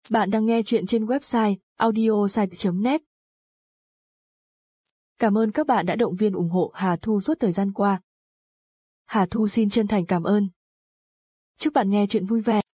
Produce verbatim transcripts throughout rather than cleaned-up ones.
Bạn đang nghe chuyện trên website audiosite chấm net. Cảm ơn các bạn đã động viên ủng hộ Hà Thu suốt thời gian qua. Hà Thu xin chân thành cảm ơn. Chúc bạn nghe chuyện vui vẻ.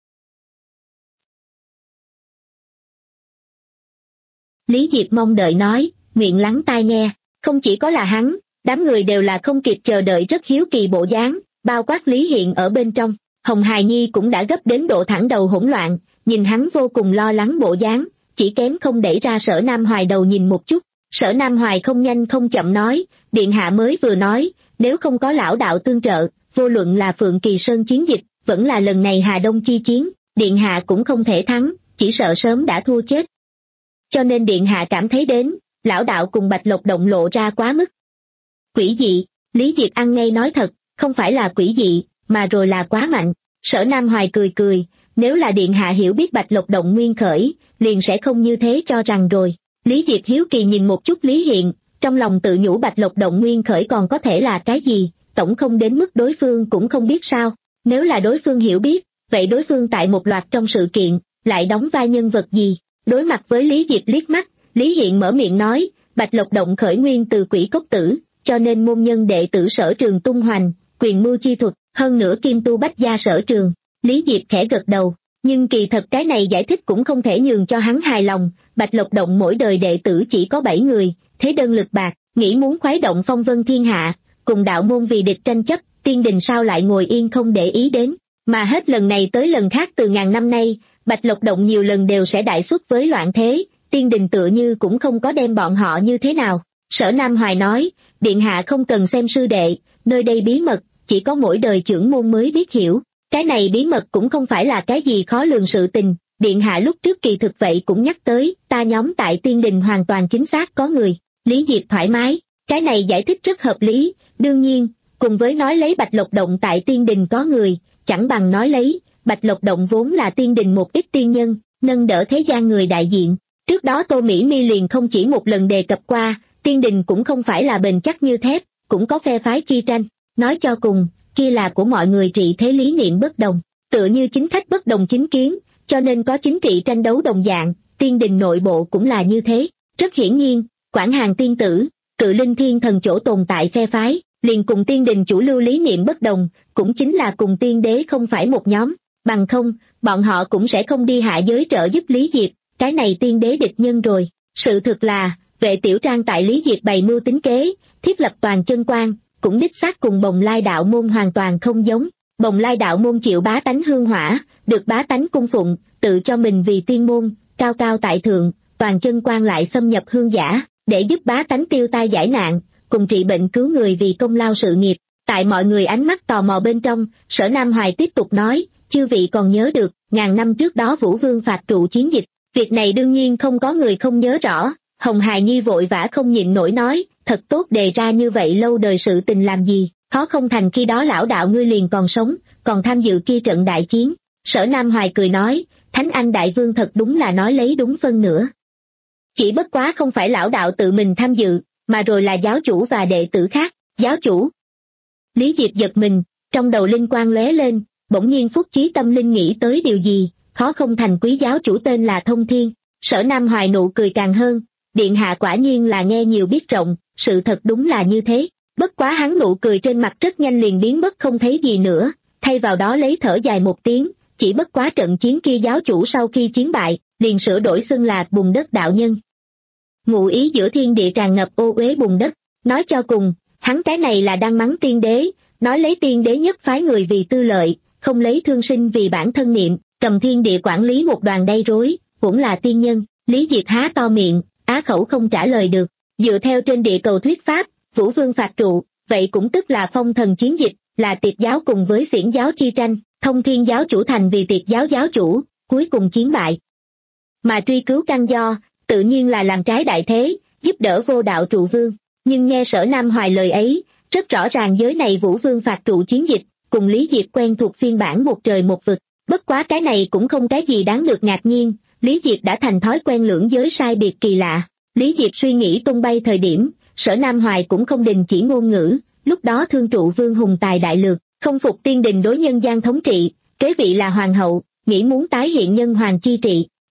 Lý Diệp mong đợi nói, nguyện lắng tai nghe. Không chỉ có là hắn, đám người đều là không kịp chờ đợi rất hiếu kỳ bộ dáng, bao quát Lý Hiện ở bên trong. Hồng Hài Nhi cũng đã gấp đến độ thẳng đầu hỗn loạn, nhìn hắn vô cùng lo lắng bộ dáng, chỉ kém không đẩy ra Sở Nam Hoài đầu nhìn một chút. Sở Nam Hoài không nhanh không chậm nói, điện hạ mới vừa nói, nếu không có lão đạo tương trợ, vô luận là Phượng Kỳ Sơn chiến dịch, vẫn là lần này Hà Đông chi chiến, điện hạ cũng không thể thắng, chỉ sợ sớm đã thua chết. Cho nên điện hạ cảm thấy đến, lão đạo cùng Bạch Lộc Động lộ ra quá mức quỷ dị. Lý Diệp ăn ngay nói thật, không phải là quỷ dị, mà rồi là quá mạnh. Sở Nam Hoài cười cười, nếu là điện hạ hiểu biết Bạch Lộc Động nguyên khởi, liền sẽ không như thế cho rằng rồi. Lý Diệp hiếu kỳ nhìn một chút Lý Hiện, trong lòng tự nhủ Bạch Lộc Động nguyên khởi còn có thể là cái gì, tổng không đến mức đối phương cũng không biết sao. Nếu là đối phương hiểu biết, vậy đối phương tại một loạt trong sự kiện, lại đóng vai nhân vật gì? Đối mặt với Lý Diệp liếc mắt, Lý Hiện mở miệng nói, Bạch Lộc Động khởi nguyên từ quỷ cốc tử, cho nên môn nhân đệ tử Sở Trường tung hoành, quyền mưu chi thuật, hơn nữa kim tu bách gia Sở Trường. Lý Diệp khẽ gật đầu, nhưng kỳ thật cái này giải thích cũng không thể nhường cho hắn hài lòng. Bạch Lộc Động mỗi đời đệ tử chỉ có bảy người, thế đơn lực bạc, nghĩ muốn khuấy động phong vân thiên hạ, cùng đạo môn vì địch tranh chấp, tiên đình sao lại ngồi yên không để ý đến. Mà hết lần này tới lần khác từ ngàn năm nay, Bạch Lộc Động nhiều lần đều sẽ đại xuất với loạn thế, tiên đình tựa như cũng không có đem bọn họ như thế nào. Sở Nam Hoài nói, điện hạ không cần xem sư đệ, nơi đây bí mật, chỉ có mỗi đời trưởng môn mới biết hiểu. Cái này bí mật cũng không phải là cái gì khó lường sự tình, điện hạ lúc trước kỳ thực vậy cũng nhắc tới, ta nhóm tại tiên đình hoàn toàn chính xác có người. Lý Diệp thoải mái, cái này giải thích rất hợp lý, đương nhiên, cùng với nói lấy Bạch Lộc Động tại tiên đình có người, chẳng bằng nói lấy, Bạch Lộc Động vốn là tiên đình một ít tiên nhân, nâng đỡ thế gian người đại diện. Trước đó Tô Mỹ Mi liền không chỉ một lần đề cập qua, tiên đình cũng không phải là bền chắc như thép, cũng có phe phái chi tranh, nói cho cùng, kia là của mọi người trị thế lý niệm bất đồng, tựa như chính khách bất đồng chính kiến, cho nên có chính trị tranh đấu đồng dạng, tiên đình nội bộ cũng là như thế. Rất hiển nhiên, Quảng Hàn tiên tử, Cự Linh Thiên Thần chỗ tồn tại phe phái, liền cùng tiên đình chủ lưu lý niệm bất đồng, cũng chính là cùng tiên đế không phải một nhóm, bằng không, bọn họ cũng sẽ không đi hạ giới trợ giúp Lý Diệp, cái này tiên đế địch nhân rồi. Sự thực là, Vệ Tiểu Trang tại Lý Diệp bày mưu tính kế, thiết lập toàn chân quan, cũng đích xác cùng Bồng Lai đạo môn hoàn toàn không giống. Bồng Lai đạo môn chịu bá tánh hương hỏa, được bá tánh cung phụng, tự cho mình vì tiên môn, cao cao tại thượng, toàn chân quan lại xâm nhập hương giả, để giúp bá tánh tiêu tai giải nạn, cùng trị bệnh cứu người vì công lao sự nghiệp. Tại mọi người ánh mắt tò mò bên trong, Sở Nam Hoài tiếp tục nói, chư vị còn nhớ được, ngàn năm trước đó Vũ Vương phạt trụ chiến dịch, việc này đương nhiên không có người không nhớ rõ. Hồng Hài Nhi vội vã không nhịn nổi nói, thật tốt đề ra như vậy lâu đời sự tình làm gì, khó không thành khi đó lão đạo ngươi liền còn sống, còn tham dự kia trận đại chiến. Sở Nam Hoài cười nói, Thánh Anh Đại Vương thật đúng là nói lấy đúng phân nữa. Chỉ bất quá không phải lão đạo tự mình tham dự, mà rồi là giáo chủ và đệ tử khác. Giáo chủ? Lý Diệp giật mình, trong đầu linh quang lóe lên, bỗng nhiên phúc chí tâm linh nghĩ tới điều gì, khó không thành quý giáo chủ tên là Thông Thiên. Sở Nam Hoài nụ cười càng hơn, điện hạ quả nhiên là nghe nhiều biết rộng, sự thật đúng là như thế. Bất quá hắn nụ cười trên mặt rất nhanh liền biến mất không thấy gì nữa, thay vào đó lấy thở dài một tiếng, chỉ bất quá trận chiến kia giáo chủ sau khi chiến bại, liền sửa đổi xưng là bùn đất đạo nhân. Ngụ ý giữa thiên địa tràn ngập ô uế bùn đất, nói cho cùng, hắn cái này là đang mắng tiên đế, nói lấy tiên đế nhất phái người vì tư lợi, không lấy thương sinh vì bản thân niệm, cầm thiên địa quản lý một đoàn đay rối, cũng là tiên nhân. Lý Diệp há to miệng, á khẩu không trả lời được. Dựa theo trên địa cầu thuyết pháp, Vũ Vương phạt trụ, vậy cũng tức là phong thần chiến dịch, là tiệt giáo cùng với xiển giáo chi tranh, Thông Thiên giáo chủ thành vì tiệt giáo giáo chủ, cuối cùng chiến bại. Mà truy cứu căn do, tự nhiên là làm trái đại thế, giúp đỡ vô đạo trụ vương. Nhưng nghe Sở Nam Hoài lời ấy, rất rõ ràng giới này Vũ Vương phạt trụ chiến dịch, cùng Lý Diệp quen thuộc phiên bản một trời một vực. Bất quá cái này cũng không cái gì đáng được ngạc nhiên, Lý Diệp đã thành thói quen lưỡng giới sai biệt kỳ lạ. Lý Diệp suy nghĩ tung bay thời điểm, Sở Nam Hoài cũng không đình chỉ ngôn ngữ, lúc đó thương trụ vương hùng tài đại lược, không phục tiên đình đối nhân gian thống trị, kế vị là hoàng hậu, nghĩ muốn tái hiện nhân hoàng chi trị.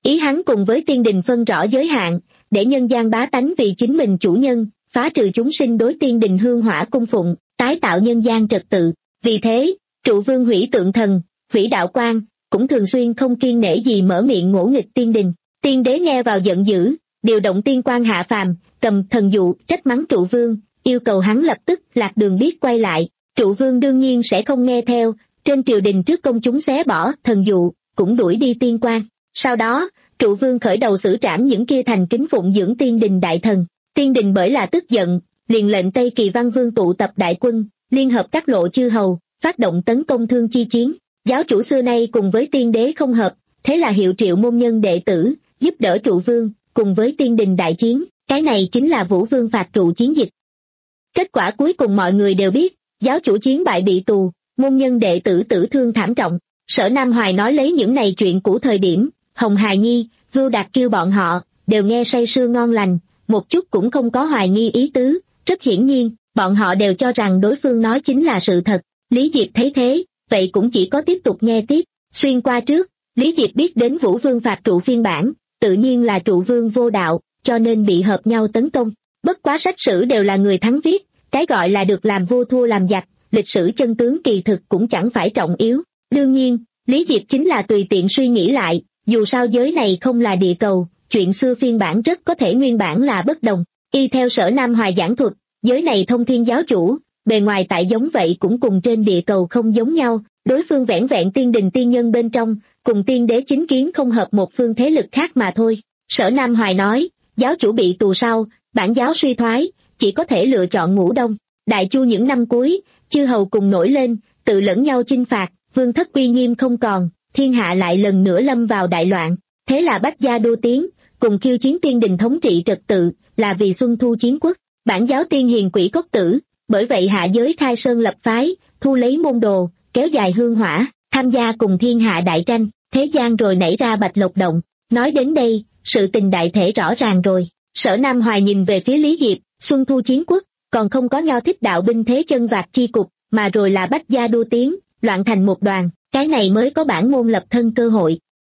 Ý hắn cùng với tiên đình phân rõ giới hạn, để nhân gian bá tánh vì chính mình chủ nhân, phá trừ chúng sinh đối tiên đình hương hỏa cung phụng, tái tạo nhân gian trật tự. Vì thế, trụ vương hủy tượng thần, hủy đạo quan, cũng thường xuyên không kiêng nể gì mở miệng ngỗ nghịch tiên đình. Tiên đế nghe vào giận dữ, điều động tiên quan hạ phàm, cầm thần dụ trách mắng trụ vương, yêu cầu hắn lập tức lạc đường biết quay lại. Trụ vương đương nhiên sẽ không nghe theo, trên triều đình trước công chúng xé bỏ thần dụ, cũng đuổi đi tiên quan. Sau đó, trụ vương khởi đầu xử trảm những kia thành kính phụng dưỡng tiên đình đại thần. Tiên đình bởi là tức giận, liền lệnh Tây Kỳ Văn Vương tụ tập đại quân, liên hợp các lộ chư hầu, phát động tấn công Thương Chi chiến. Giáo chủ xưa nay cùng với tiên đế không hợp, thế là hiệu triệu môn nhân đệ tử, giúp đỡ trụ vương, cùng với tiên đình đại chiến. Cái này chính là Vũ Vương phạt trụ chiến dịch. Kết quả cuối cùng mọi người đều biết, giáo chủ chiến bại bị tù, môn nhân đệ tử tử thương thảm trọng. Sở Nam Hoài nói lấy những này chuyện cũ thời điểm, Hồng Hài Nhi, Vưu Đạt kêu bọn họ, đều nghe say sưa ngon lành, một chút cũng không có hoài nghi ý tứ. Rất hiển nhiên, bọn họ đều cho rằng đối phương nói chính là sự thật. Lý Diệp thấy thế, vậy cũng chỉ có tiếp tục nghe tiếp. Xuyên qua trước, Lý Diệp biết đến Vũ Vương phạt trụ phiên bản, tự nhiên là trụ vương vô đạo, cho nên bị hợp nhau tấn công. Bất quá sách sử đều là người thắng viết, cái gọi là được làm vua thua làm giặc, lịch sử chân tướng kỳ thực cũng chẳng phải trọng yếu. Đương nhiên, Lý Diệp chính là tùy tiện suy nghĩ lại, dù sao giới này không là địa cầu, chuyện xưa phiên bản rất có thể nguyên bản là bất đồng. Y theo Sở Nam Hoài giảng thuật, giới này thông thiên giáo chủ, bề ngoài tại giống vậy cũng cùng trên địa cầu không giống nhau, đối phương vẻn vẹn tiên đình tiên nhân bên trong, cùng tiên đế chính kiến không hợp một phương thế lực khác mà thôi. Sở Nam Hoài nói, giáo chủ bị tù sau, bản giáo suy thoái, chỉ có thể lựa chọn ngũ đông. Đại Chu những năm cuối, chư hầu cùng nổi lên, tự lẫn nhau chinh phạt, vương thất uy nghiêm không còn, thiên hạ lại lần nữa lâm vào đại loạn. Thế là bách gia đô tiến, cùng khiêu chiến tiên đình thống trị trật tự, là vì xuân thu chiến quốc. Bản giáo tiên hiền quỷ cốc tử, bởi vậy hạ giới khai sơn lập phái, thu lấy môn đồ, kéo dài hương hỏa, tham gia cùng thiên hạ đại tranh, thế gian rồi nảy ra Bạch Lộc Động. Nói đến đây, sự tình đại thể rõ ràng rồi. Sở Nam Hoài nhìn về phía Lý Diệp, xuân thu chiến quốc, còn không có Nho thích đạo binh thế chân vạc chi cục, mà rồi là bách gia đô tiến, loạn thành một đoàn, cái này mới có bản môn lập thân cơ hội.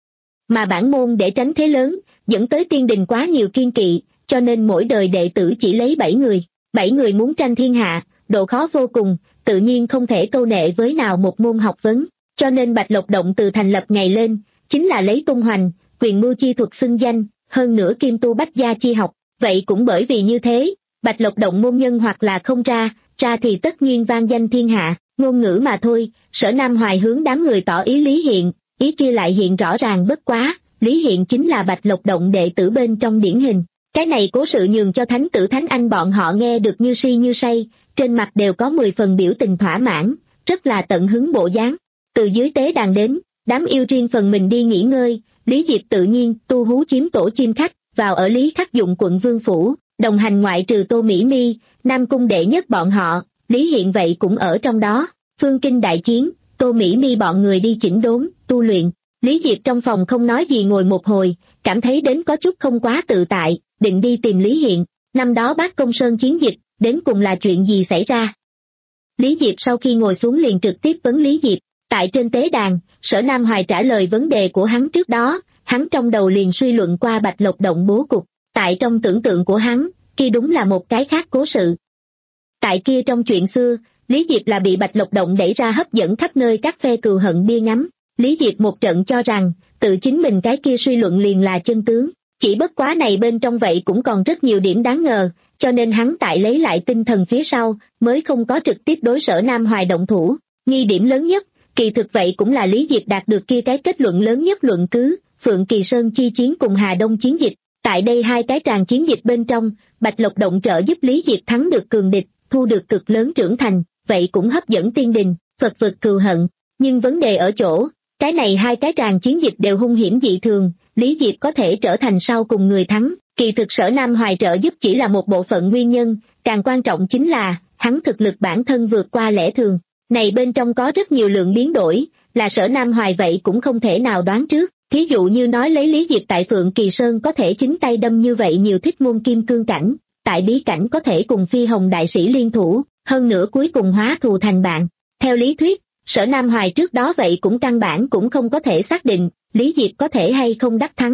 Mà bản môn để tránh thế lớn, dẫn tới tiên đình quá nhiều kiên kỵ, cho nên mỗi đời đệ tử chỉ lấy bảy người. Bảy người muốn tranh thiên hạ, độ khó vô cùng, tự nhiên không thể câu nệ với nào một môn học vấn. Cho nên Bạch Lộc Động từ thành lập ngày lên, chính là lấy tung hoành, quyền mưu chi thuật xưng danh, hơn nữa kim tu bách gia chi học. Vậy cũng bởi vì như thế, Bạch Lộc Động môn nhân hoặc là không ra, ra thì tất nhiên vang danh thiên hạ, ngôn ngữ mà thôi. Sở Nam Hoài hướng đám người tỏ ý Lý Hiện, ý kia lại hiện rõ ràng bất quá, Lý Hiện chính là Bạch Lộc Động đệ tử bên trong điển hình. Cái này cố sự nhường cho thánh tử thánh anh bọn họ nghe được như si như say, trên mặt đều có mười phần biểu tình thỏa mãn, rất là tận hứng bộ dáng. Từ dưới tế đàn đến, đám yêu riêng phần mình đi nghỉ ngơi, Lý Diệp tự nhiên tu hú chiếm tổ chim khách, vào ở Lý Khắc Dụng quận Vương Phủ, đồng hành ngoại trừ Tô Mỹ Mi, Nam Cung đệ nhất bọn họ, Lý Hiện vậy cũng ở trong đó. Phương Kinh đại chiến, Tô Mỹ Mi bọn người đi chỉnh đốn, tu luyện. Lý Diệp trong phòng không nói gì ngồi một hồi, cảm thấy đến có chút không quá tự tại, định đi tìm Lý Hiện. Năm đó Bác Công Sơn chiến dịch, đến cùng là chuyện gì xảy ra? Lý Diệp sau khi ngồi xuống liền trực tiếp vấn Lý Diệp. Tại trên tế đàn, Sở Nam Hoài trả lời vấn đề của hắn trước đó, hắn trong đầu liền suy luận qua Bạch Lộc Động bố cục. Tại trong tưởng tượng của hắn, kia đúng là một cái khác cố sự. Tại kia trong chuyện xưa, Lý Diệp là bị Bạch Lộc Động đẩy ra hấp dẫn khắp nơi các phe cừu hận bia ngắm. Lý Diệp một trận cho rằng, tự chính mình cái kia suy luận liền là chân tướng. Chỉ bất quá này bên trong vậy cũng còn rất nhiều điểm đáng ngờ, cho nên hắn tại lấy lại tinh thần phía sau, mới không có trực tiếp đối Sở Nam Hoài động thủ. Nghi điểm lớn nhất, kỳ thực vậy cũng là Lý Diệp đạt được kia cái kết luận lớn nhất luận cứ, Phượng Kỳ Sơn chi chiến cùng Hà Đông chiến dịch. Tại đây hai cái tràng chiến dịch bên trong, Bạch Lộc Động trợ giúp Lý Diệp thắng được cường địch, thu được cực lớn trưởng thành, vậy cũng hấp dẫn tiên đình, Phật vực cừu hận. Nhưng vấn đề ở chỗ, cái này hai cái tràng chiến dịch đều hung hiểm dị thường, Lý Diệp có thể trở thành sau cùng người thắng, kỳ thực Sở Nam Hoài trợ giúp chỉ là một bộ phận nguyên nhân, càng quan trọng chính là, hắn thực lực bản thân vượt qua lẽ thường. Này bên trong có rất nhiều lượng biến đổi, là Sở Nam Hoài vậy cũng không thể nào đoán trước. Thí dụ như nói lấy Lý Diệp tại Phượng Kỳ Sơn có thể chính tay đâm như vậy nhiều thích môn kim cương cảnh, tại bí cảnh có thể cùng Phi Hồng đại sĩ liên thủ, hơn nữa cuối cùng hóa thù thành bạn. Theo lý thuyết, Sở Nam Hoài trước đó vậy cũng căn bản cũng không có thể xác định, Lý Diệp có thể hay không đắc thắng.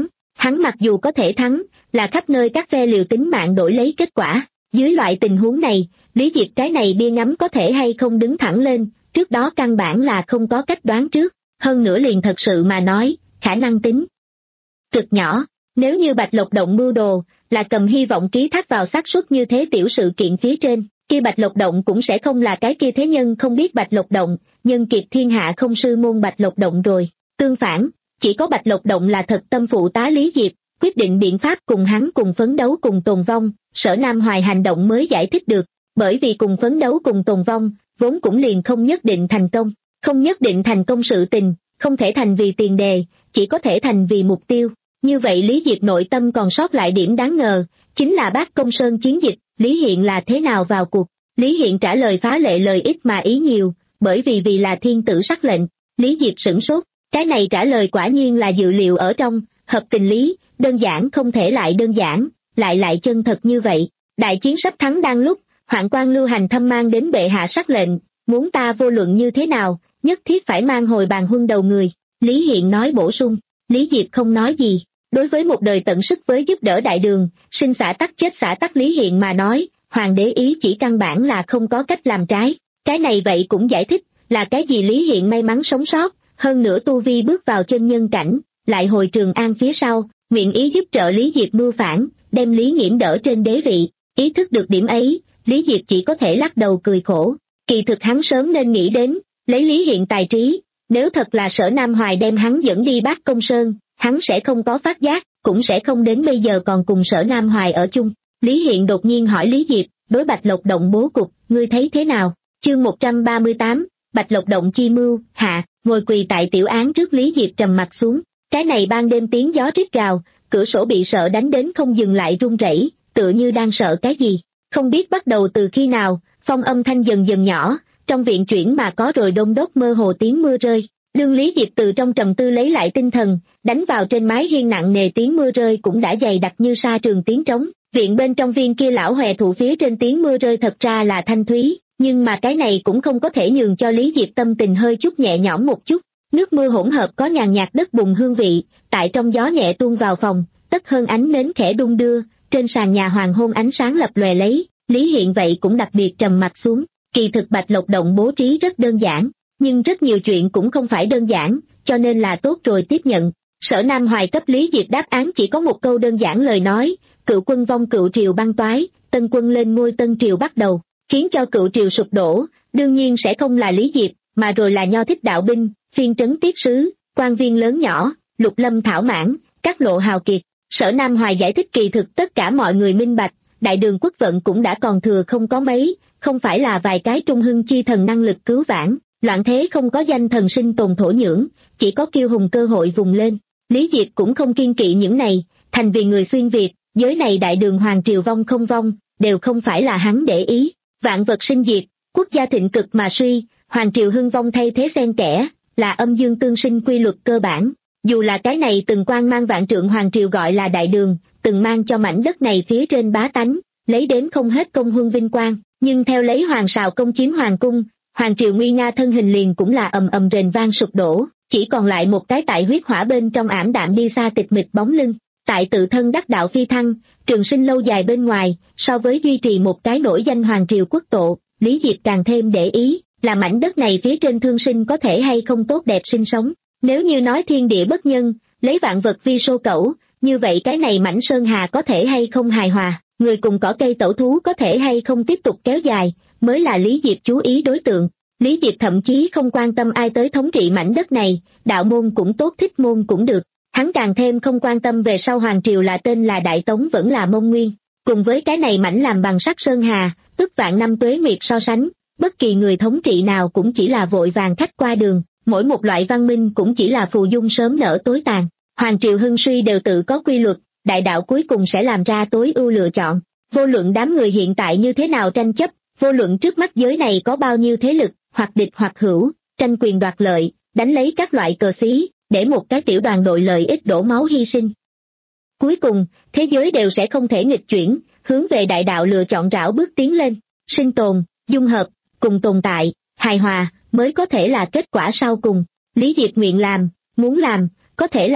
Hắn mặc dù có thể thắng, là khắp nơi các phe liều tính mạng đổi lấy kết quả. Dưới loại tình huống này, Lý Diệp cái này bia ngắm có thể hay không đứng thẳng lên, trước đó căn bản là không có cách đoán trước, hơn nữa liền thật sự mà nói, khả năng tính cực nhỏ. Nếu như Bạch Lộc Động mưu đồ, là cầm hy vọng ký thác vào xác suất như thế tiểu sự kiện phía trên, kia Bạch Lộc Động cũng sẽ không là cái kia thế nhân không biết Bạch Lộc Động, nhân kiệt thiên hạ không sư môn Bạch Lộc Động rồi. Tương phản, chỉ có Bạch Lộc Động là thật tâm phụ tá Lý Diệp, quyết định biện pháp cùng hắn cùng phấn đấu cùng tồn vong, Sở Nam Hoài hành động mới giải thích được, bởi vì cùng phấn đấu cùng tồn vong, vốn cũng liền không nhất định thành công, không nhất định thành công sự tình, không thể thành vì tiền đề, chỉ có thể thành vì mục tiêu. Như vậy Lý Diệp nội tâm còn sót lại điểm đáng ngờ, chính là Bác Công Sơn chiến dịch, Lý Hiện là thế nào vào cuộc. Lý Hiện trả lời phá lệ lời ít mà ý nhiều, bởi vì vì là thiên tử sắc lệnh. Lý Diệp sửng sốt, cái này trả lời quả nhiên là dự liệu ở trong, hợp tình lý, đơn giản không thể lại đơn giản, lại lại chân thật như vậy. Đại chiến sắp thắng đang lúc, hoạn quan Lưu Hành Thâm mang đến bệ hạ sắc lệnh, muốn ta vô luận như thế nào, nhất thiết phải mang hồi bàn huân đầu người. Lý Hiện nói bổ sung, Lý Diệp không nói gì. Đối với một đời tận sức với giúp đỡ đại đường, sinh xã tắc chết xã tắc Lý Hiện mà nói, hoàng đế ý chỉ căn bản là không có cách làm trái. Cái này vậy cũng giải thích, là cái gì Lý Hiện may mắn sống sót, hơn nữa tu vi bước vào chân nhân cảnh, lại hồi Trường An phía sau, nguyện ý giúp trợ Lý Diệp mưu phản, đem Lý Nghiễm đỡ trên đế vị. Ý thức được điểm ấy, Lý Diệp chỉ có thể lắc đầu cười khổ. Kỳ thực hắn sớm nên nghĩ đến, lấy Lý Hiện tài trí, nếu thật là Sở Nam Hoài đem hắn dẫn đi Bác Công Sơn, hắn sẽ không có phát giác, cũng sẽ không đến bây giờ còn cùng Sở Nam Hoài ở chung. Lý Hiện đột nhiên hỏi Lý Diệp, đối Bạch Lộc Động bố cục, ngươi thấy thế nào? Chương một trăm ba mươi tám, Bạch Lộc Động chi mưu, hạ, ngồi quỳ tại tiểu án trước Lý Diệp trầm mặt xuống. Cái này ban đêm tiếng gió rít gào, cửa sổ bị sợ đánh đến không dừng lại run rẩy, tựa như đang sợ cái gì. Không biết bắt đầu từ khi nào, phong âm thanh dần dần nhỏ, trong viện chuyển mà có rồi đôn đốc mơ hồ tiếng mưa rơi. Đương Lý Diệp từ trong trầm tư lấy lại tinh thần, đánh vào trên mái hiên nặng nề tiếng mưa rơi cũng đã dày đặc như sa trường tiếng trống. Viện bên trong viên kia lão hòe thụ phía trên tiếng mưa rơi thật ra là thanh thúy, nhưng mà cái này cũng không có thể nhường cho Lý Diệp tâm tình hơi chút nhẹ nhõm một chút. Nước mưa hỗn hợp có nhàn nhạt đất bùn hương vị, tại trong gió nhẹ tuôn vào phòng, tất hơn ánh nến khẽ đung đưa, trên sàn nhà hoàng hôn ánh sáng lập lòe lấy. Lý Hiện vậy cũng đặc biệt trầm mặt xuống. Kỳ thực Bạch Lộc Động bố trí rất đơn giản, nhưng rất nhiều chuyện cũng không phải đơn giản, cho nên là tốt rồi tiếp nhận. Sở Nam Hoài cấp Lý Diệp đáp án chỉ có một câu đơn giản lời nói, cựu quân vong cựu triều băng toái, tân quân lên ngôi tân triều bắt đầu, khiến cho cựu triều sụp đổ, đương nhiên sẽ không là Lý Diệp, mà rồi là Nho Thích đạo binh, phiên trấn tiết sứ, quan viên lớn nhỏ, lục lâm thảo mãn, các lộ hào kiệt. Sở Nam Hoài giải thích kỳ thực tất cả mọi người minh bạch, đại đường quốc vận cũng đã còn thừa không có mấy, không phải là vài cái trung hưng chi thần năng lực cứu vãn, loạn thế không có danh thần sinh tồn thổ nhưỡng, chỉ có kiêu hùng cơ hội vùng lên. Lý Diệp cũng không kiên kỵ những này, thành vì người xuyên Việt, giới này đại đường hoàng triều vong không vong, đều không phải là hắn để ý. Vạn vật sinh diệt, quốc gia thịnh cực mà suy, hoàng triều hưng vong thay thế xen kẽ, là âm dương tương sinh quy luật cơ bản. Dù là cái này từng quan mang vạn trượng hoàng triều gọi là đại đường, từng mang cho mảnh đất này phía trên bá tánh, lấy đến không hết công huân vinh quang, nhưng theo lấy hoàng sào công chiếm hoàng cung, hoàng triều nguy nga thân hình liền cũng là ầm ầm rền vang sụp đổ, chỉ còn lại một cái tại huyết hỏa bên trong ảm đạm đi xa tịch mịch bóng lưng. Tại tự thân đắc đạo phi thăng, trường sinh lâu dài bên ngoài, so với duy trì một cái nổi danh hoàng triều quốc tộ, Lý Diệp càng thêm để ý, là mảnh đất này phía trên thương sinh có thể hay không tốt đẹp sinh sống. Nếu như nói thiên địa bất nhân, lấy vạn vật vi sô cẩu, như vậy cái này mảnh sơn hà có thể hay không hài hòa, người cùng cỏ cây tẩu thú có thể hay không tiếp tục kéo dài, mới là Lý Diệp chú ý đối tượng. Lý Diệp thậm chí không quan tâm ai tới thống trị mảnh đất này, đạo môn cũng tốt thích môn cũng được. Hắn càng thêm không quan tâm về sau hoàng triều là tên là Đại Tống vẫn là Mông Nguyên. Cùng với cái này mảnh làm bằng sắt sơn hà, ức vạn năm tuế nguyệt so sánh, bất kỳ người thống trị nào cũng chỉ là vội vàng khách qua đường, mỗi một loại văn minh cũng chỉ là phù dung sớm nở tối tàn. Hoàng triều hưng suy đều tự có quy luật, đại đạo cuối cùng sẽ làm ra tối ưu lựa chọn. Vô luận đám người hiện tại như thế nào tranh chấp, vô luận trước mắt giới này có bao nhiêu thế lực, hoặc địch hoặc hữu, tranh quyền đoạt lợi, đánh lấy các loại cờ xí, để một cái tiểu đoàn đội lợi ích đổ máu hy sinh. Cuối cùng, thế giới đều sẽ không thể nghịch chuyển, hướng về đại đạo lựa chọn rảo bước tiến lên, sinh tồn, dung hợp, cùng tồn tại, hài hòa, mới có thể là kết quả sau cùng. Lý Diệp nguyện làm, muốn làm, có thể làm,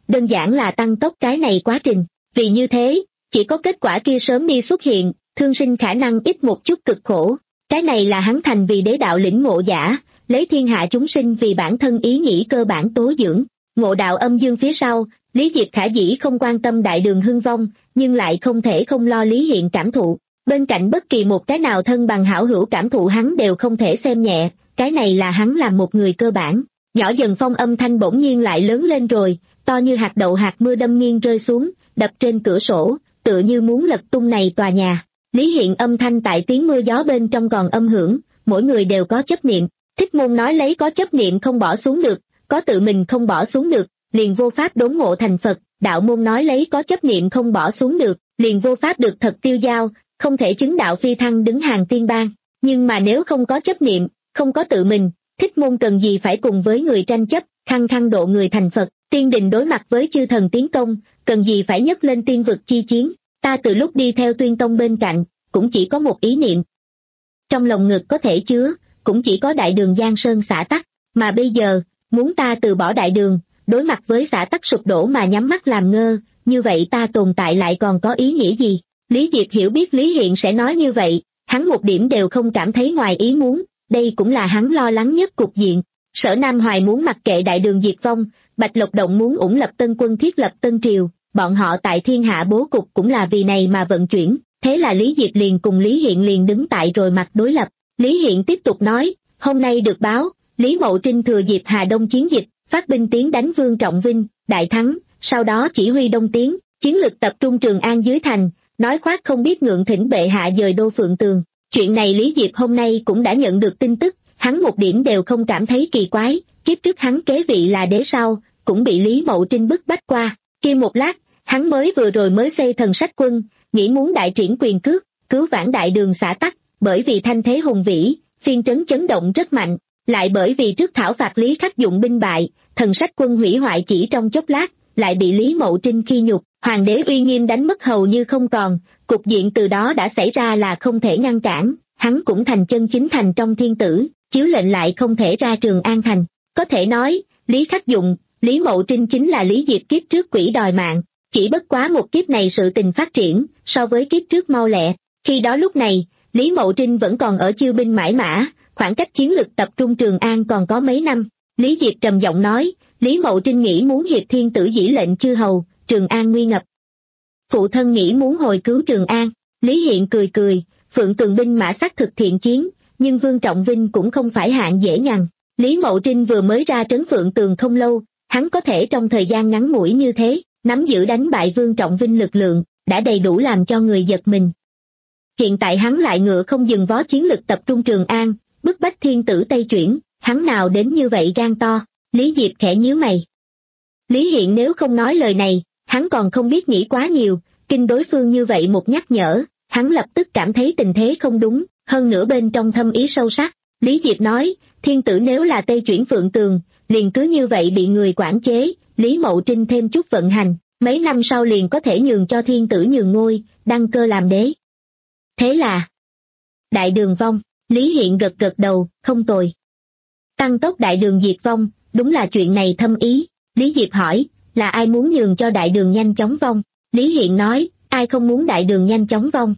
đơn giản là tăng tốc cái này quá trình. Vì như thế, chỉ có kết quả kia sớm đi xuất hiện, thương sinh khả năng ít một chút cực khổ. Cái này là hắn thành vì đế đạo lĩnh ngộ giả, lấy thiên hạ chúng sinh vì bản thân ý nghĩ cơ bản tố dưỡng. Ngộ đạo âm dương phía sau, Lý Diệp khả dĩ không quan tâm đại đường hưng vong, nhưng lại không thể không lo Lý Hiện cảm thụ. Bên cạnh bất kỳ một cái nào thân bằng hảo hữu cảm thụ hắn đều không thể xem nhẹ, cái này là hắn làm một người cơ bản. Nhỏ dần phong âm thanh bỗng nhiên lại lớn lên rồi, to như hạt đậu hạt mưa đâm nghiêng rơi xuống, đập trên cửa sổ, tựa như muốn lật tung này tòa nhà. Lý Hiện âm thanh tại tiếng mưa gió bên trong còn âm hưởng, mỗi người đều có chấp niệm. Thích Môn nói lấy có chấp niệm không bỏ xuống được, có tự mình không bỏ xuống được, liền vô pháp đốn ngộ thành Phật. Đạo Môn nói lấy có chấp niệm không bỏ xuống được, liền vô pháp được thật tiêu dao, không thể chứng đạo phi thăng đứng hàng tiên bang. Nhưng mà nếu không có chấp niệm, không có tự mình, Thích Môn cần gì phải cùng với người tranh chấp, khăng khăng độ người thành Phật. Tiên đình đối mặt với chư thần tiến công, cần gì phải nhấc lên tiên vực chi chiến. Ta từ lúc đi theo Tuyên Tông bên cạnh, cũng chỉ có một ý niệm. Trong lòng ngực có thể chứa, cũng chỉ có đại đường Giang Sơn xã tắc, mà bây giờ, muốn ta từ bỏ đại đường, đối mặt với xã tắc sụp đổ mà nhắm mắt làm ngơ, như vậy ta tồn tại lại còn có ý nghĩa gì? Lý Diệp hiểu biết Lý Hiện sẽ nói như vậy, hắn một điểm đều không cảm thấy ngoài ý muốn, đây cũng là hắn lo lắng nhất cục diện. Sở Nam Hoài muốn mặc kệ đại đường diệt vong, Bạch Lộc Động muốn ủng lập tân quân thiết lập tân triều, bọn họ tại thiên hạ bố cục cũng là vì này mà vận chuyển, thế là Lý Diệp liền cùng Lý Hiện liền đứng tại rồi mặt đối lập. Lý Hiện tiếp tục nói, hôm nay được báo, Lý Mậu Trinh thừa dịp Hà Đông chiến dịch, phát binh tiến đánh Vương Trọng Vinh, đại thắng, sau đó chỉ huy đông tiến, chiến lực tập trung Trường An dưới thành, nói khoác không biết ngượng thỉnh bệ hạ dời đô Phượng Tường. Chuyện này Lý Diệp hôm nay cũng đã nhận được tin tức, hắn một điểm đều không cảm thấy kỳ quái, kiếp trước hắn kế vị là đế sau, cũng bị Lý Mậu Trinh bức bách qua, kia một lát, hắn mới vừa rồi mới xây Thần Sách Quân, nghĩ muốn đại triển quyền cước, cứu vãn đại đường xã tắc, bởi vì thanh thế hùng vĩ, phiên trấn chấn động rất mạnh, lại bởi vì trước thảo phạt Lý Khắc Dụng binh bại, Thần Sách Quân hủy hoại chỉ trong chốc lát, lại bị Lý Mậu Trinh khi nhục, hoàng đế uy nghiêm đánh mất hầu như không còn, cục diện từ đó đã xảy ra là không thể ngăn cản, hắn cũng thành chân chính thành trong thiên tử, chiếu lệnh lại không thể ra Trường An thành. Có thể nói, Lý Khắc Dụng, Lý Mậu Trinh chính là Lý Diệp kiếp trước quỷ đòi mạng, chỉ bất quá một kiếp này sự tình phát triển, so với kiếp trước mau lẹ, khi đó lúc này, Lý Mậu Trinh vẫn còn ở chiêu binh mãi mã, khoảng cách chiến lực tập trung Trường An còn có mấy năm. Lý Diệp trầm giọng nói, Lý Mậu Trinh nghĩ muốn hiệp thiên tử dĩ lệnh chư hầu, Trường An nguy ngập. Phụ thân nghĩ muốn hồi cứu Trường An. Lý Hiện cười cười, Phượng Tường binh mã xác thực thiện chiến, nhưng Vương Trọng Vinh cũng không phải hạng dễ nhằn. Lý Mậu Trinh vừa mới ra trấn Phượng Tường không lâu, hắn có thể trong thời gian ngắn ngủi như thế, nắm giữ đánh bại Vương Trọng Vinh lực lượng, đã đầy đủ làm cho người giật mình. Hiện tại hắn lại ngựa không dừng vó chiến lực tập trung Trường An, bức bách thiên tử Tây chuyển, hắn nào đến như vậy gan to. Lý Diệp khẽ nhíu mày. Lý Hiện nếu không nói lời này, hắn còn không biết nghĩ quá nhiều, kinh đối phương như vậy một nhắc nhở, hắn lập tức cảm thấy tình thế không đúng, hơn nữa bên trong thâm ý sâu sắc. Lý Diệp nói, thiên tử nếu là Tây chuyển Phượng Tường, liền cứ như vậy bị người quản chế, Lý Mậu Trinh thêm chút vận hành, mấy năm sau liền có thể nhường cho thiên tử nhường ngôi, đăng cơ làm đế. Thế là, đại đường vong, Lý Hiện gật gật đầu, không tồi. Tăng tốc đại đường diệt vong, đúng là chuyện này thâm ý. Lý Diệp hỏi, là ai muốn nhường cho đại đường nhanh chóng vong? Lý Hiện nói, ai không muốn đại đường nhanh chóng vong?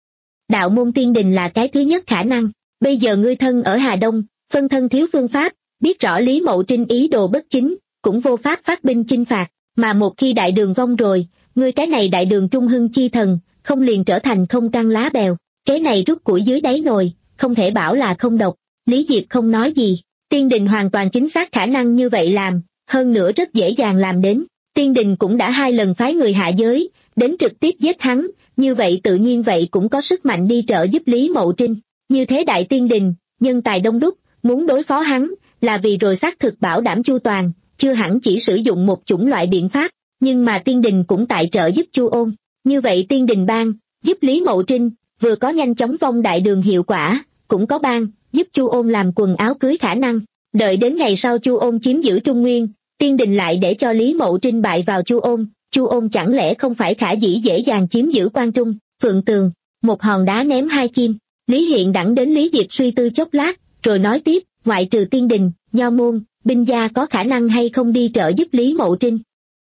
Đạo môn tiên đình là cái thứ nhất khả năng. Bây giờ ngươi thân ở Hà Đông, phân thân thiếu phương pháp, biết rõ Lý Mậu Trinh ý đồ bất chính, cũng vô pháp phát binh chinh phạt, mà một khi đại đường vong rồi, ngươi cái này đại đường trung hưng chi thần, không liền trở thành không căn lá bèo, cái này rút củi dưới đáy nồi, không thể bảo là không độc. Lý Diệp không nói gì, tiên đình hoàn toàn chính xác khả năng như vậy làm, hơn nữa rất dễ dàng làm đến. Tiên đình cũng đã hai lần phái người hạ giới, đến trực tiếp giết hắn, như vậy tự nhiên vậy cũng có sức mạnh đi trợ giúp Lý Mậu Trinh. Như thế đại tiên đình, nhân tài đông đúc, muốn đối phó hắn, là vì rồi xác thực bảo đảm chu toàn, chưa hẳn chỉ sử dụng một chủng loại biện pháp, nhưng mà tiên đình cũng tại trợ giúp Chu Ôn. Như vậy tiên đình ban, giúp Lý Mậu Trinh, vừa có nhanh chóng vong đại đường hiệu quả, cũng có ban, giúp Chu Ôn làm quần áo cưới khả năng. Đợi đến ngày sau Chu Ôn chiếm giữ Trung Nguyên, tiên đình lại để cho Lý Mậu Trinh bại vào Chu Ôn, Chu Ôn chẳng lẽ không phải khả dĩ dễ dàng chiếm giữ Quan Trung, Phượng Tường, một hòn đá ném hai chim. Lý Hiện đẳng đến Lý Diệp suy tư chốc lát, rồi nói tiếp, ngoại trừ tiên đình, nho môn, binh gia có khả năng hay không đi trợ giúp Lý Mậu Trinh?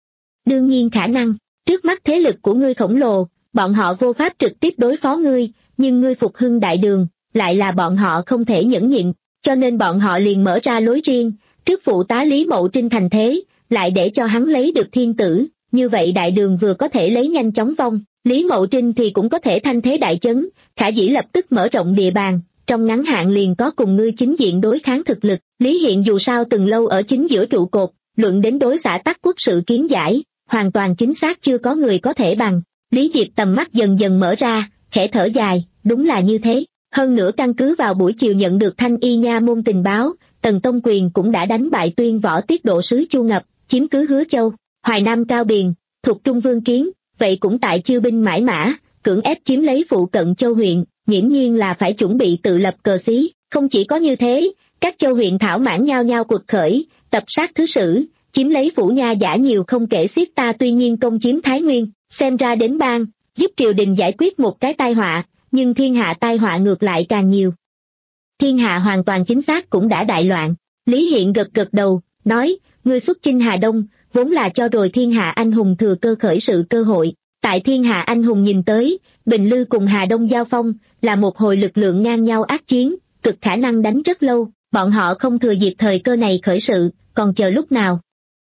Đương nhiên khả năng, trước mắt thế lực của ngươi khổng lồ, bọn họ vô pháp trực tiếp đối phó ngươi, nhưng ngươi phục hưng đại đường, lại là bọn họ không thể nhẫn nhịn, cho nên bọn họ liền mở ra lối riêng, trước phụ tá Lý Mậu Trinh thành thế, lại để cho hắn lấy được thiên tử, như vậy đại đường vừa có thể lấy nhanh chóng vong, Lý Mậu Trinh thì cũng có thể thanh thế đại chấn, Khả Dĩ lập tức mở rộng địa bàn, trong ngắn hạn liền có cùng ngươi chính diện đối kháng thực lực. Lý Hiện dù sao từng lâu ở chính giữa trụ cột, luận đến đối xã tắc quốc sự kiến giải, hoàn toàn chính xác chưa có người có thể bằng. Lý Diệp tầm mắt dần dần mở ra, khẽ thở dài, đúng là như thế. Hơn nữa căn cứ vào buổi chiều nhận được Thanh Y Nha môn tình báo, Tần Tông Quyền cũng đã đánh bại Tuyên Võ tiết độ sứ Chu Ngập, chiếm cứ Hứa Châu, Hoài Nam Cao Biền, thuộc Trung Vương Kiến, vậy cũng tại chiêu binh mãi mã, cưỡng ép chiếm lấy phụ cận châu huyện, nghiễm nhiên là phải chuẩn bị tự lập cờ xí. Không chỉ có như thế, các châu huyện thảo mãn nhao nhao quật khởi, tập sát thứ sử, chiếm lấy phủ nha giả nhiều không kể xiết. Ta tuy nhiên công chiếm Thái Nguyên, xem ra đến bang, giúp triều đình giải quyết một cái tai họa, nhưng thiên hạ tai họa ngược lại càng nhiều. Thiên hạ hoàn toàn chính xác cũng đã đại loạn. Lý Hiện gật gật đầu, nói, ngươi xuất chinh Hà Đông, vốn là cho rồi thiên hạ anh hùng thừa cơ khởi sự cơ hội. Tại thiên hạ anh hùng nhìn tới, Bình Lư cùng Hà Đông giao phong, là một hồi lực lượng ngang nhau ác chiến, cực khả năng đánh rất lâu, bọn họ không thừa dịp thời cơ này khởi sự, còn chờ lúc nào.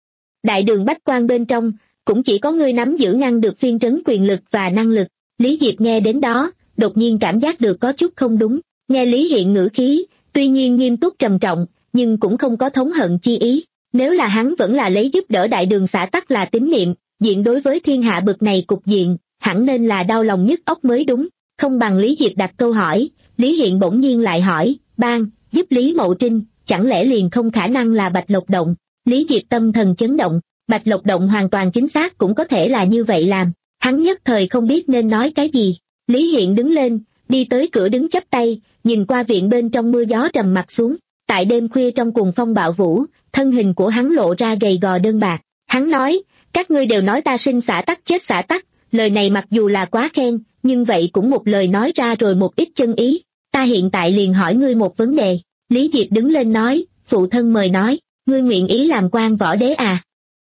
Đại đường bách quan bên trong, cũng chỉ có ngươi nắm giữ ngăn được phiên trấn quyền lực và năng lực. Lý Diệp nghe đến đó, đột nhiên cảm giác được có chút không đúng, nghe Lý Hiện ngữ khí, tuy nhiên nghiêm túc trầm trọng, nhưng cũng không có thống hận chi ý. Nếu là hắn vẫn là lấy giúp đỡ đại đường xã tắc là tín niệm, diện đối với thiên hạ bực này cục diện, hẳn nên là đau lòng nhức óc mới đúng. Không bằng Lý Diệp đặt câu hỏi, Lý Hiện bỗng nhiên lại hỏi, bang, giúp Lý Mậu Trinh, chẳng lẽ liền không khả năng là Bạch Lộc Động? Lý Diệp tâm thần chấn động, Bạch Lộc Động hoàn toàn chính xác cũng có thể là như vậy làm, hắn nhất thời không biết nên nói cái gì. Lý Hiện đứng lên, đi tới cửa đứng chắp tay, nhìn qua viện bên trong mưa gió trầm mặc xuống, tại đêm khuya trong cuồng phong bạo vũ, thân hình của hắn lộ ra gầy gò đơn bạc. Hắn nói, các ngươi đều nói ta sinh xã tắc chết xã tắc, lời này mặc dù là quá khen, nhưng vậy cũng một lời nói ra rồi một ít chân ý. Ta hiện tại liền hỏi ngươi một vấn đề. Lý Diệp đứng lên nói, phụ thân mời nói, ngươi nguyện ý làm quan võ đế à?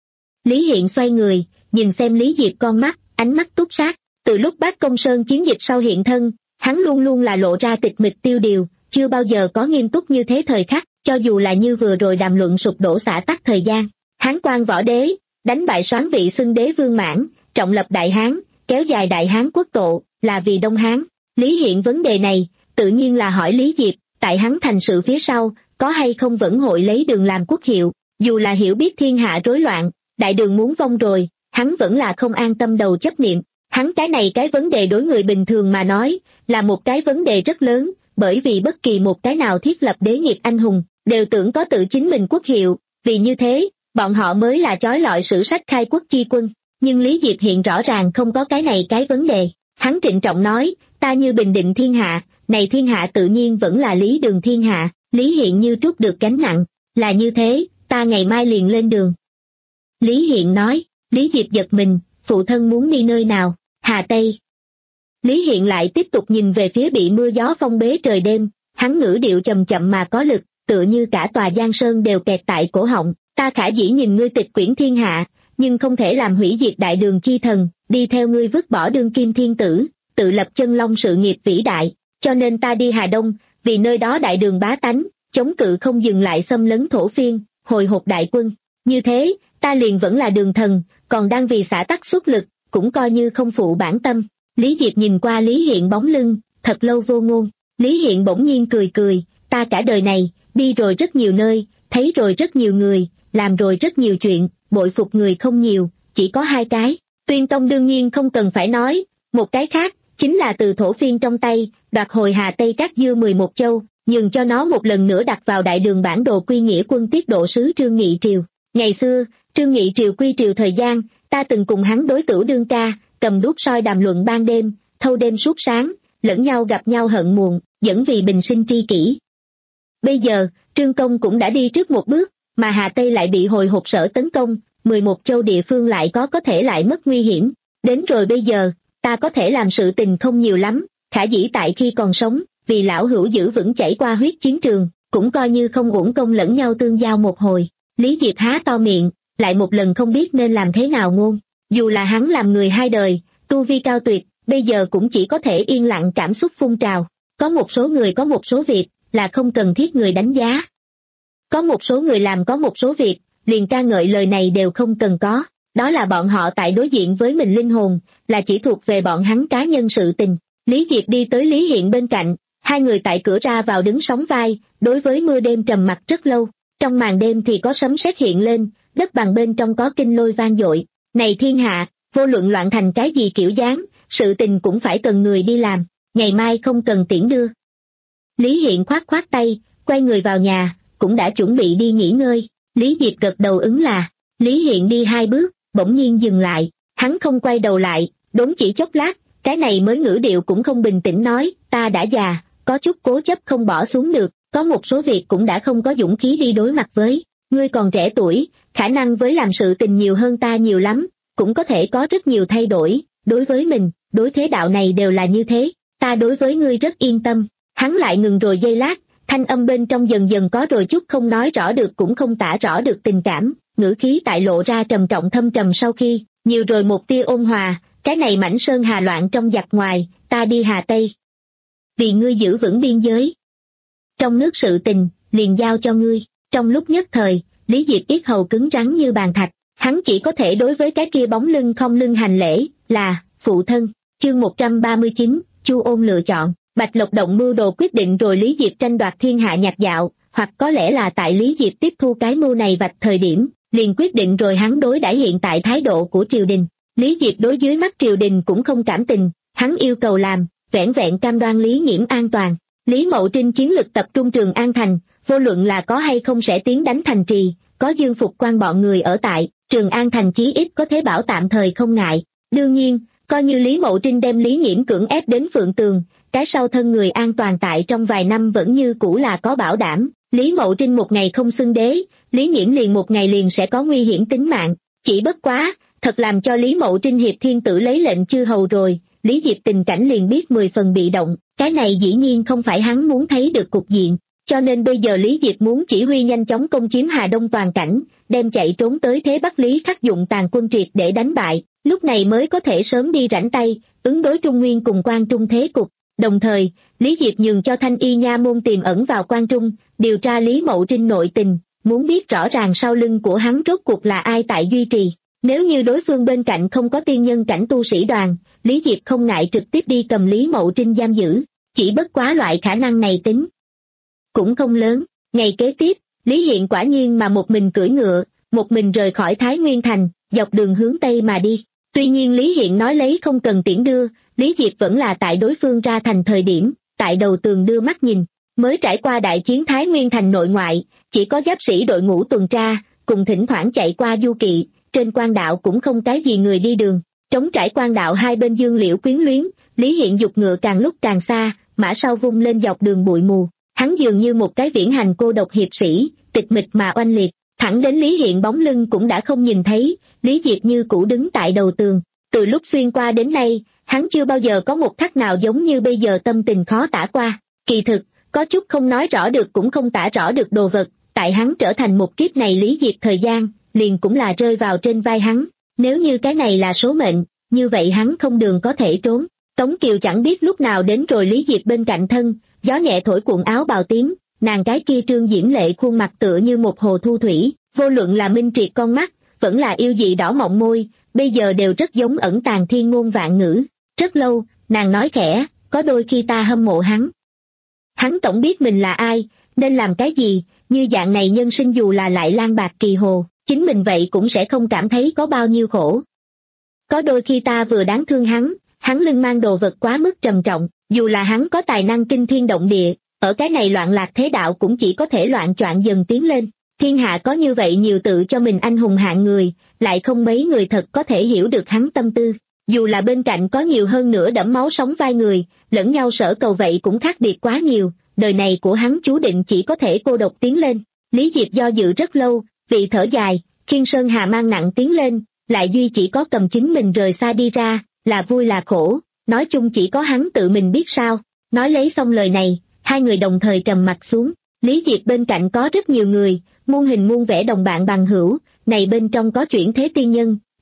Lý Hiện xoay người, nhìn xem Lý Diệp con mắt, ánh mắt túc sát. Từ lúc Bác Công Sơn chiến dịch sau hiện thân, hắn luôn luôn là lộ ra tịch mịch tiêu điều, chưa bao giờ có nghiêm túc như thế thời khắc, cho dù là như vừa rồi đàm luận sụp đổ xã tắc thời gian. Hán quan võ đế, đánh bại soán vị xưng đế Vương Mãn, trọng lập Đại Hán, kéo dài Đại Hán quốc tộ, là vì Đông Hán. Lý Hiện vấn đề này, tự nhiên là hỏi Lý Diệp, tại hắn thành sự phía sau, có hay không vẫn hội lấy đường làm quốc hiệu, dù là hiểu biết thiên hạ rối loạn, đại đường muốn vong rồi, hắn vẫn là không an tâm đầu chấp niệm. Hắn cái này cái vấn đề đối người bình thường mà nói, là một cái vấn đề rất lớn, bởi vì bất kỳ một cái nào thiết lập đế nghiệp anh hùng, đều tưởng có tự chính mình quốc hiệu, vì như thế, bọn họ mới là chói lọi sử sách khai quốc chi quân. Nhưng Lý Diệp hiện rõ ràng không có cái này cái vấn đề. Hắn trịnh trọng nói, ta như bình định thiên hạ, này thiên hạ tự nhiên vẫn là Lý Đường thiên hạ. Lý Hiện như trút được gánh nặng, là như thế, ta ngày mai liền lên đường. Lý Hiện nói, Lý Diệp giật mình, phụ thân muốn đi nơi nào? Hà Tây. Lý Hiện lại tiếp tục nhìn về phía bị mưa gió phong bế trời đêm, hắn ngữ điệu chậm chậm mà có lực, tựa như cả tòa Giang Sơn đều kẹt tại cổ họng. Ta Khả Dĩ nhìn ngươi tịch quyển thiên hạ, nhưng không thể làm hủy diệt đại đường chi thần, đi theo ngươi vứt bỏ đương kim thiên tử, tự lập chân long sự nghiệp vĩ đại, cho nên ta đi Hà Đông, vì nơi đó đại đường bá tánh, chống cự không dừng lại xâm lấn thổ phiên, hồi hộp đại quân. Như thế, ta liền vẫn là đường thần, còn đang vì xã tắc xuất lực, cũng coi như không phụ bản tâm. Lý Diệp nhìn qua Lý Hiện bóng lưng, thật lâu vô ngôn. Lý Hiện bỗng nhiên cười cười, ta cả đời này, đi rồi rất nhiều nơi, thấy rồi rất nhiều người, làm rồi rất nhiều chuyện, bội phục người không nhiều, chỉ có hai cái. Tuyên Tông đương nhiên không cần phải nói, một cái khác, chính là từ thổ phiên trong tay, đoạt hồi Hà Tây các dư mười một châu, nhường cho nó một lần nữa đặt vào đại đường bản đồ quy nghĩa quân tiết độ sứ Trương Nghị Triều. Ngày xưa, Trương Nghị Triều quy triều thời gian, ta từng cùng hắn đối tử đương ca, cầm đuốc soi đàm luận ban đêm, thâu đêm suốt sáng, lẫn nhau gặp nhau hận muộn, dẫn vì bình sinh tri kỷ. Bây giờ, Trương Công cũng đã đi trước một bước, mà Hà Tây lại bị hồi hộp sở tấn công, mười một châu địa phương lại có có thể lại mất nguy hiểm. Đến rồi bây giờ, ta có thể làm sự tình không nhiều lắm, Khả Dĩ tại khi còn sống, vì lão hữu giữ vững chảy qua huyết chiến trường, cũng coi như không uổng công lẫn nhau tương giao một hồi. Lý Diệp há to miệng, lại một lần không biết nên làm thế nào ngôn. Dù là hắn làm người hai đời, tu vi cao tuyệt, bây giờ cũng chỉ có thể yên lặng cảm xúc phun trào. Có một số người có một số việc, là không cần thiết người đánh giá. Có một số người làm có một số việc, liền ca ngợi lời này đều không cần có. Đó là bọn họ tại đối diện với mình linh hồn, là chỉ thuộc về bọn hắn cá nhân sự tình. Lý Diệp đi tới Lý Hiện bên cạnh, hai người tại cửa ra vào đứng sóng vai, đối với mưa đêm trầm mặc rất lâu. Trong màn đêm thì có sấm sét hiện lên, đất bằng bên trong có kinh lôi vang dội. Này thiên hạ, vô luận loạn thành cái gì kiểu dáng, sự tình cũng phải cần người đi làm, ngày mai không cần tiễn đưa. Lý Hiện khoát khoát tay, quay người vào nhà, cũng đã chuẩn bị đi nghỉ ngơi. Lý Diệp gật đầu ứng là. Lý Hiện đi hai bước, bỗng nhiên dừng lại, hắn không quay đầu lại, đốn chỉ chốc lát, cái này mới ngữ điệu cũng không bình tĩnh nói, ta đã già, có chút cố chấp không bỏ xuống được, có một số việc cũng đã không có dũng khí đi đối mặt với. Ngươi còn trẻ tuổi, khả năng với làm sự tình nhiều hơn ta nhiều lắm, cũng có thể có rất nhiều thay đổi, đối với mình, đối thế đạo này đều là như thế, ta đối với ngươi rất yên tâm. Hắn lại ngừng rồi giây lát, thanh âm bên trong dần dần có rồi chút không nói rõ được cũng không tả rõ được tình cảm, ngữ khí tại lộ ra trầm trọng thâm trầm sau khi, nhiều rồi một tia ôn hòa, cái này mảnh sơn hà loạn trong giặc ngoài, ta đi Hà Tây. Vì ngươi giữ vững biên giới. Trong nước sự tình, liền giao cho ngươi. Trong lúc nhất thời, Lý Diệp yết hầu cứng rắn như bàn thạch, hắn chỉ có thể đối với cái kia bóng lưng không lưng hành lễ, là, phụ thân. Chương một trăm ba mươi chín, Chu Ôn lựa chọn. Bạch Lộc động mưu đồ quyết định rồi Lý Diệp tranh đoạt thiên hạ nhạc dạo, hoặc có lẽ là tại Lý Diệp tiếp thu cái mưu này vạch thời điểm, liền quyết định rồi hắn đối đãi hiện tại thái độ của triều đình. Lý Diệp đối dưới mắt triều đình cũng không cảm tình, hắn yêu cầu làm, vẻn vẹn cam đoan Lý Nghiễm an toàn. Lý Mậu Trinh chiến lực tập trung Trường An Thành, vô luận là có hay không sẽ tiến đánh thành trì, có Dương Phục Quan bọn người ở tại, Trường An Thành chí ít có thế bảo tạm thời không ngại. Đương nhiên, coi như Lý Mậu Trinh đem Lý Nghiễm cưỡng ép đến Phượng Tường, cái sau thân người an toàn tại trong vài năm vẫn như cũ là có bảo đảm. Lý Mậu Trinh một ngày không xưng đế, Lý Nghiễm liền một ngày liền sẽ có nguy hiểm tính mạng. Chỉ bất quá, thật làm cho Lý Mậu Trinh hiệp thiên tử lấy lệnh chư hầu rồi, Lý Diệp tình cảnh liền biết mười phần bị động, cái này dĩ nhiên không phải hắn muốn thấy được cục diện. Cho nên bây giờ Lý Diệp muốn chỉ huy nhanh chóng công chiếm Hà Đông toàn cảnh, đem chạy trốn tới thế Bắc Lý Khắc dụng tàn quân triệt để đánh bại, lúc này mới có thể sớm đi rảnh tay, ứng đối Trung Nguyên cùng Quan Trung thế cục. Đồng thời, Lý Diệp nhường cho Thanh Y nha môn tiềm ẩn vào Quan Trung, điều tra Lý Mậu Trinh nội tình, muốn biết rõ ràng sau lưng của hắn rốt cuộc là ai tại duy trì. Nếu như đối phương bên cạnh không có tiên nhân cảnh tu sĩ đoàn, Lý Diệp không ngại trực tiếp đi cầm Lý Mậu Trinh giam giữ, chỉ bất quá loại khả năng này tính cũng không lớn. Ngày kế tiếp, Lý Hiện quả nhiên mà một mình cưỡi ngựa, một mình rời khỏi Thái Nguyên Thành, dọc đường hướng Tây mà đi. Tuy nhiên Lý Hiện nói lấy không cần tiễn đưa, Lý Diệp vẫn là tại đối phương ra thành thời điểm, tại đầu tường đưa mắt nhìn. Mới trải qua đại chiến Thái Nguyên Thành nội ngoại, chỉ có giáp sĩ đội ngũ tuần tra, cùng thỉnh thoảng chạy qua du kỵ, trên quan đạo cũng không cái gì người đi đường. Trống trải quan đạo hai bên dương liễu quyến luyến, Lý Hiện dục ngựa càng lúc càng xa, mã sau vung lên dọc đường bụi mù. Hắn dường như một cái viễn hành cô độc hiệp sĩ, tịch mịch mà oanh liệt, thẳng đến Lý Hiện bóng lưng cũng đã không nhìn thấy, Lý Diệp như cũ đứng tại đầu tường. Từ lúc xuyên qua đến nay, hắn chưa bao giờ có một khắc nào giống như bây giờ tâm tình khó tả qua. Kỳ thực, có chút không nói rõ được cũng không tả rõ được đồ vật, tại hắn trở thành một kiếp này Lý Diệp thời gian, liền cũng là rơi vào trên vai hắn. Nếu như cái này là số mệnh, như vậy hắn không đường có thể trốn. Tống Kiều chẳng biết lúc nào đến rồi Lý Diệp bên cạnh thân, gió nhẹ thổi cuộn áo bào tím, nàng cái kia trương diễm lệ khuôn mặt tựa như một hồ thu thủy, vô luận là minh triệt con mắt, vẫn là yêu dị đỏ mọng môi, bây giờ đều rất giống ẩn tàng thiên ngôn vạn ngữ. Rất lâu, nàng nói khẽ, có đôi khi ta hâm mộ hắn. Hắn tổng biết mình là ai, nên làm cái gì, như dạng này nhân sinh dù là lại lang bạc kỳ hồ, chính mình vậy cũng sẽ không cảm thấy có bao nhiêu khổ. Có đôi khi ta vừa đáng thương hắn, hắn lưng mang đồ vật quá mức trầm trọng, dù là hắn có tài năng kinh thiên động địa, ở cái này loạn lạc thế đạo cũng chỉ có thể loạn choạng dần tiến lên. Thiên hạ có như vậy nhiều tự cho mình anh hùng hạng người, lại không mấy người thật có thể hiểu được hắn tâm tư. Dù là bên cạnh có nhiều hơn nữa đẫm máu sống vai người, lẫn nhau sở cầu vậy cũng khác biệt quá nhiều, đời này của hắn chú định chỉ có thể cô độc tiến lên. Lý Diệp do dự rất lâu, vị thở dài, khiên sơn hà mang nặng tiến lên, lại duy chỉ có cầm chính mình rời xa đi ra, là vui là khổ, nói chung chỉ có hắn tự mình biết sao. Nói lấy xong lời này, hai người đồng thời trầm mặt xuống. Lý Diệp bên cạnh có rất nhiều người, muôn hình muôn vẻ đồng bạn bằng hữu, này bên trong có chuyển thế tiên nhân,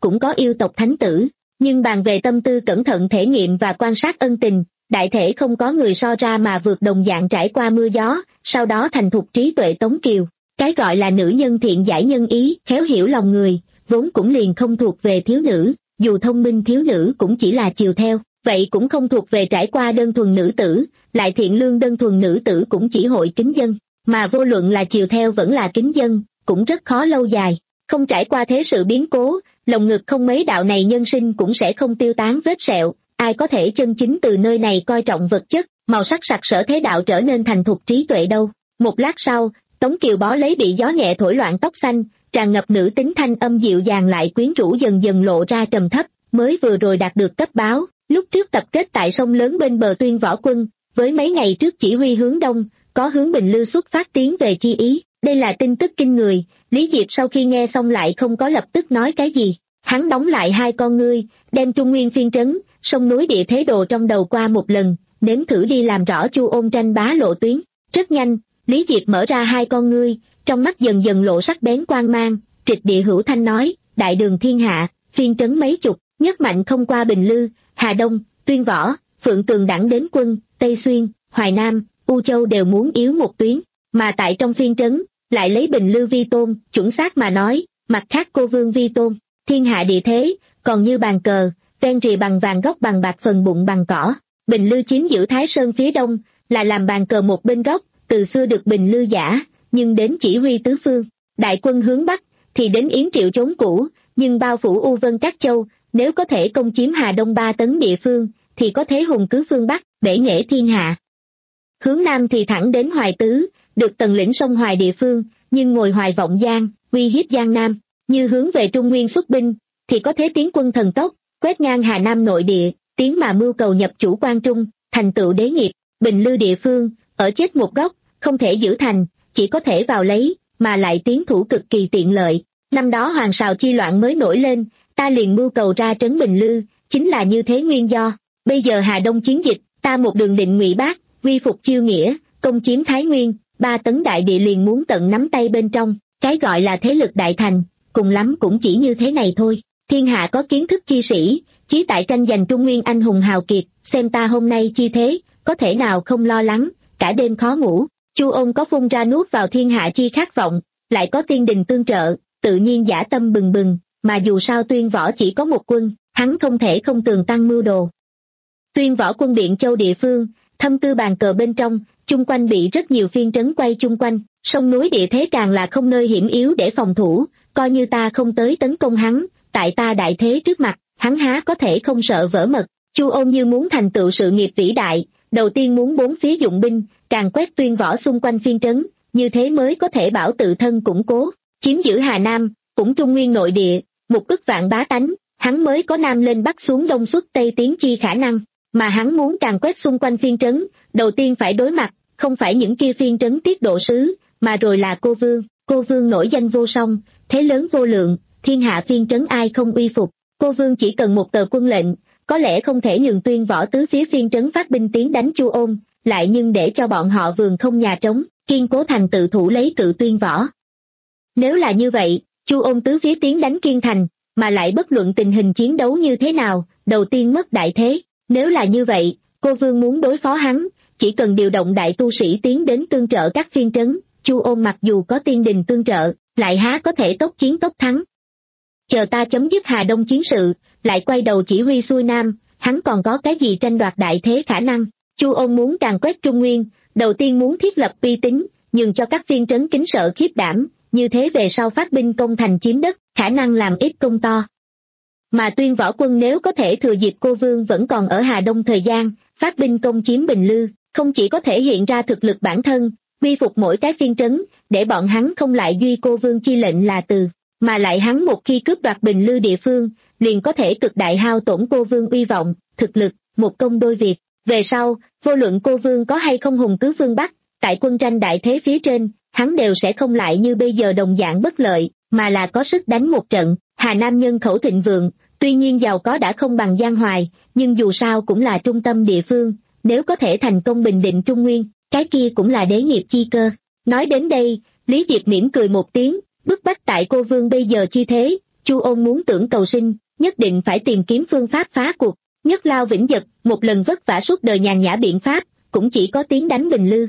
cũng có yêu tộc thánh tử, nhưng bàn về tâm tư cẩn thận thể nghiệm và quan sát ân tình, đại thể không có người so ra mà vượt đồng dạng trải qua mưa gió, sau đó thành thục trí tuệ Tống Kiều. Cái gọi là nữ nhân thiện giải nhân ý, khéo hiểu lòng người, vốn cũng liền không thuộc về thiếu nữ, dù thông minh thiếu nữ cũng chỉ là chiều theo, vậy cũng không thuộc về trải qua đơn thuần nữ tử, lại thiện lương đơn thuần nữ tử cũng chỉ hội kính dân, mà vô luận là chiều theo vẫn là kính dân, cũng rất khó lâu dài, không trải qua thế sự biến cố, lồng ngực không mấy đạo này nhân sinh cũng sẽ không tiêu tán vết sẹo, ai có thể chân chính từ nơi này coi trọng vật chất, màu sắc sặc sỡ thế đạo trở nên thành thục trí tuệ đâu. Một lát sau, Tống Kiều bó lấy bị gió nhẹ thổi loạn tóc xanh, tràn ngập nữ tính thanh âm dịu dàng lại quyến rũ dần dần lộ ra trầm thấp, mới vừa rồi đạt được cấp báo, lúc trước tập kết tại sông lớn bên bờ Tuyên Võ Quân, với mấy ngày trước chỉ huy hướng đông, có hướng Bình Lư xuất phát tiến về chi ý, đây là tin tức kinh người. Lý Diệp sau khi nghe xong lại không có lập tức nói cái gì, hắn đóng lại hai con ngươi, đem Trung Nguyên phiên trấn, sông núi địa thế đồ trong đầu qua một lần, nếm thử đi làm rõ Chu Ôn tranh bá lộ tuyến. Rất nhanh, Lý Diệp mở ra hai con ngươi, trong mắt dần dần lộ sắc bén quang mang, trịch địa hữu thanh nói, đại đường thiên hạ, phiên trấn mấy chục, nhất mạnh không qua Bình Lư, Hà Đông, Tuyên Võ, Phượng Tường đẳng đến quân, Tây Xuyên, Hoài Nam, U Châu đều muốn yếu một tuyến, mà tại trong phiên trấn, lại lấy Bình Lư vi tôn, chuẩn xác mà nói, mặt khác cô vương vi tôn, thiên hạ địa thế, còn như bàn cờ, ven rìa bằng vàng góc bằng bạc phần bụng bằng cỏ, Bình Lư chiếm giữ Thái Sơn phía đông, là làm bàn cờ một bên góc, từ xưa được Bình Lư giả, nhưng đến chỉ huy tứ phương, đại quân hướng bắc, thì đến Yến Triệu chốn cũ, nhưng bao phủ U Vân các châu, nếu có thể công chiếm Hà Đông ba tấn địa phương, thì có thế hùng cứ phương Bắc, bể nghệ thiên hạ. Hướng Nam thì thẳng đến Hoài Tứ, được Tần lĩnh sông Hoài địa phương, nhưng ngồi Hoài Vọng Giang, uy hiếp Giang Nam, như hướng về Trung Nguyên xuất binh, thì có thế tiến quân thần tốc, quét ngang Hà Nam nội địa, tiến mà mưu cầu nhập chủ Quan Trung, thành tựu đế nghiệp. Bình Lư địa phương, ở chết một góc, không thể giữ thành, chỉ có thể vào lấy, mà lại tiến thủ cực kỳ tiện lợi. Năm đó Hoàng Sào chi loạn mới nổi lên, ta liền mưu cầu ra trấn Bình Lư, chính là như thế nguyên do. Bây giờ Hà Đông chiến dịch, ta một đường định Ngụy Bác, quy phục Chiêu Nghĩa, công chiếm Thái Nguyên, ba tấn đại địa liền muốn tận nắm tay bên trong, cái gọi là thế lực đại thành, cùng lắm cũng chỉ như thế này thôi. Thiên hạ có kiến thức chi sĩ, chí tại tranh giành Trung Nguyên anh hùng hào kiệt, xem ta hôm nay chi thế, có thể nào không lo lắng, cả đêm khó ngủ. Chu Ôn có phun ra nuốt vào thiên hạ chi khát vọng, lại có tiên đình tương trợ, tự nhiên dã tâm bừng bừng, mà dù sao Tuyên Võ chỉ có một quân, hắn không thể không tường tăng mưu đồ. Tuyên Võ quân Biện Châu địa phương, thâm cư bàn cờ bên trong, chung quanh bị rất nhiều phiên trấn quay chung quanh, sông núi địa thế càng là không nơi hiểm yếu để phòng thủ, coi như ta không tới tấn công hắn, tại ta đại thế trước mặt, hắn há có thể không sợ vỡ mật. Chu Ôn như muốn thành tựu sự nghiệp vĩ đại, đầu tiên muốn bốn phía dụng binh, càng quét Tuyên Võ xung quanh phiên trấn, như thế mới có thể bảo tự thân củng cố, chiếm giữ Hà Nam, cũng Trung Nguyên nội địa, một ức vạn bá tánh, hắn mới có Nam lên Bắc xuống Đông xuất Tây tiến chi khả năng, mà hắn muốn càng quét xung quanh phiên trấn, đầu tiên phải đối mặt, không phải những kia phiên trấn tiết độ sứ, mà rồi là cô vương, cô vương nổi danh vô song, thế lớn vô lượng, thiên hạ phiên trấn ai không uy phục, cô vương chỉ cần một tờ quân lệnh, có lẽ không thể nhường Tuyên Võ tứ phía phiên trấn phát binh tiến đánh Chu Ôn, lại nhưng để cho bọn họ vườn không nhà trống, kiên cố thành tự thủ lấy cự Tuyên Võ. Nếu là như vậy, Chu Ôn tứ phía tiến đánh Kiên Thành, mà lại bất luận tình hình chiến đấu như thế nào, đầu tiên mất đại thế. Nếu là như vậy, cô vương muốn đối phó hắn, chỉ cần điều động đại tu sĩ tiến đến tương trợ các phiên trấn, Chu Ôn mặc dù có tiên đình tương trợ, lại há có thể tốc chiến tốc thắng. Chờ ta chấm dứt Hà Đông chiến sự, lại quay đầu chỉ huy xuôi Nam, hắn còn có cái gì tranh đoạt đại thế khả năng. Chu Ôn muốn càng quét Trung Nguyên, đầu tiên muốn thiết lập uy tín, nhường cho các phiên trấn kính sợ khiếp đảm, như thế về sau phát binh công thành chiếm đất, khả năng làm ít công to. Mà Tuyên Võ quân nếu có thể thừa dịp cô vương vẫn còn ở Hà Đông thời gian, phát binh công chiếm Bình Lư, không chỉ có thể hiện ra thực lực bản thân, quy phục mỗi cái phiên trấn, để bọn hắn không lại duy cô vương chi lệnh là từ, mà lại hắn một khi cướp đoạt Bình Lư địa phương, liền có thể cực đại hao tổn cô vương uy vọng, thực lực, một công đôi việc. Về sau, vô luận cô vương có hay không hùng cứ phương Bắc, tại quân tranh đại thế phía trên, hắn đều sẽ không lại như bây giờ đồng dạng bất lợi, mà là có sức đánh một trận. Hà Nam nhân khẩu thịnh vượng, tuy nhiên giàu có đã không bằng Giang Hoài, nhưng dù sao cũng là trung tâm địa phương, nếu có thể thành công bình định Trung Nguyên, cái kia cũng là đế nghiệp chi cơ. Nói đến đây, Lý Diệp mỉm cười một tiếng, bức bách tại cô vương bây giờ chi thế, Chu Ôn muốn tưởng cầu sinh, nhất định phải tìm kiếm phương pháp phá cuộc. Nhất Lao Vĩnh Giật, một lần vất vả suốt đời nhàn nhã biện pháp, cũng chỉ có tiếng đánh Bình Lư.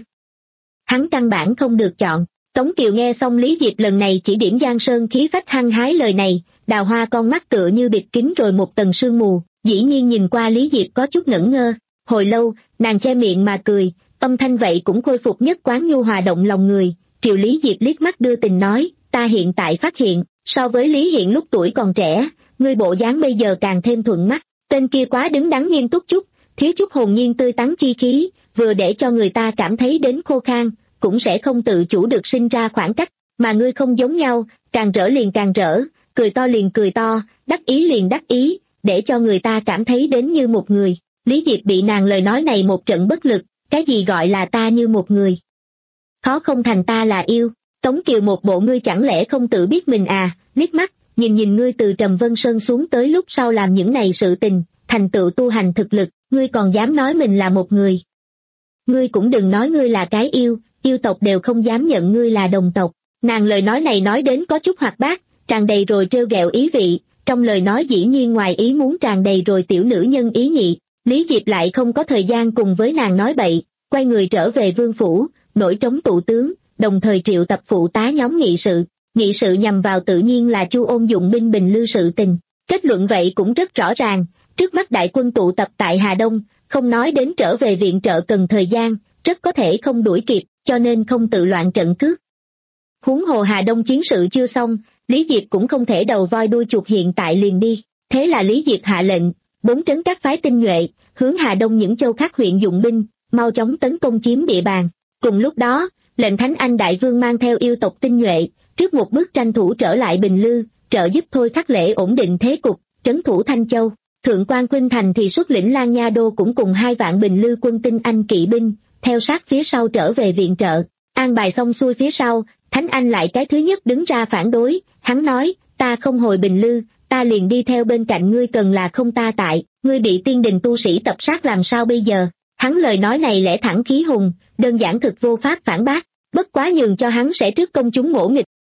Hắn căn bản không được chọn. Tống Kiều nghe xong Lý Diệp lần này chỉ điểm Giang Sơn khí phách hăng hái lời này, đào hoa con mắt tựa như bịt kín rồi một tầng sương mù, dĩ nhiên nhìn qua Lý Diệp có chút ngẩn ngơ. Hồi lâu, nàng che miệng mà cười, âm thanh vậy cũng khôi phục nhất quán nhu hòa động lòng người. Triệu Lý Diệp liếc mắt đưa tình nói, ta hiện tại phát hiện, so với Lý Hiện lúc tuổi còn trẻ, ngươi bộ dáng bây giờ càng thêm thuận mắt. Tên kia quá đứng đắn nghiêm túc chút, thiếu chút hồn nhiên tươi tắn chi khí, vừa để cho người ta cảm thấy đến khô khan, cũng sẽ không tự chủ được sinh ra khoảng cách, mà ngươi không giống nhau, càng rỡ liền càng rỡ, cười to liền cười to, đắc ý liền đắc ý, để cho người ta cảm thấy đến như một người. Lý Diệp bị nàng lời nói này một trận bất lực, cái gì gọi là ta như một người? Khó không thành ta là yêu. Tống Kiều một bộ ngươi chẳng lẽ không tự biết mình à, liếc mắt, nhìn nhìn ngươi từ Trầm Vân Sơn xuống tới lúc sau làm những này sự tình, thành tựu tu hành thực lực, ngươi còn dám nói mình là một người. Ngươi cũng đừng nói ngươi là cái yêu, yêu tộc đều không dám nhận ngươi là đồng tộc. Nàng lời nói này nói đến có chút hoạt bát, tràn đầy rồi trêu ghẹo ý vị, trong lời nói dĩ nhiên ngoài ý muốn tràn đầy rồi tiểu nữ nhân ý nhị. Lý Diệp lại không có thời gian cùng với nàng nói bậy, quay người trở về vương phủ, nổi trống tụ tướng, đồng thời triệu tập phụ tá nhóm nghị sự. Nghị sự nhằm vào tự nhiên là Chu Ôn dụng binh Bình Lư sự tình. Kết luận vậy cũng rất rõ ràng, trước mắt đại quân tụ tập tại Hà Đông, không nói đến trở về viện trợ cần thời gian, rất có thể không đuổi kịp, cho nên không tự loạn trận cước. Huống hồ Hà Đông chiến sự chưa xong, Lý Diệp cũng không thể đầu voi đuôi chuột hiện tại liền đi. Thế là Lý Diệp hạ lệnh, bốn trấn các phái tinh nhuệ, hướng Hà Đông những châu khác huyện dụng binh, mau chóng tấn công chiếm địa bàn. Cùng lúc đó, lệnh Thánh Anh Đại Vương mang theo yêu tộc tinh nhuệ, trước một bước tranh thủ trở lại Bình Lư, trợ giúp Thôi Khắc Lễ ổn định thế cục, trấn thủ Thanh Châu. Thượng quan Khuynh Thành thì xuất lĩnh Lan Nha Đô cũng cùng hai vạn Bình Lư quân tinh Anh kỵ binh, theo sát phía sau trở về viện trợ. An bài xong xuôi phía sau, Thánh Anh lại cái thứ nhất đứng ra phản đối, hắn nói, ta không hồi Bình Lư, ta liền đi theo bên cạnh ngươi, cần là không ta tại, ngươi bị tiên đình tu sĩ tập sát làm sao bây giờ? Hắn lời nói này lẽ thẳng khí hùng, đơn giản thực vô pháp phản bác, bất quá nhường cho hắn sẽ trước công chúng ngỗ nghịch.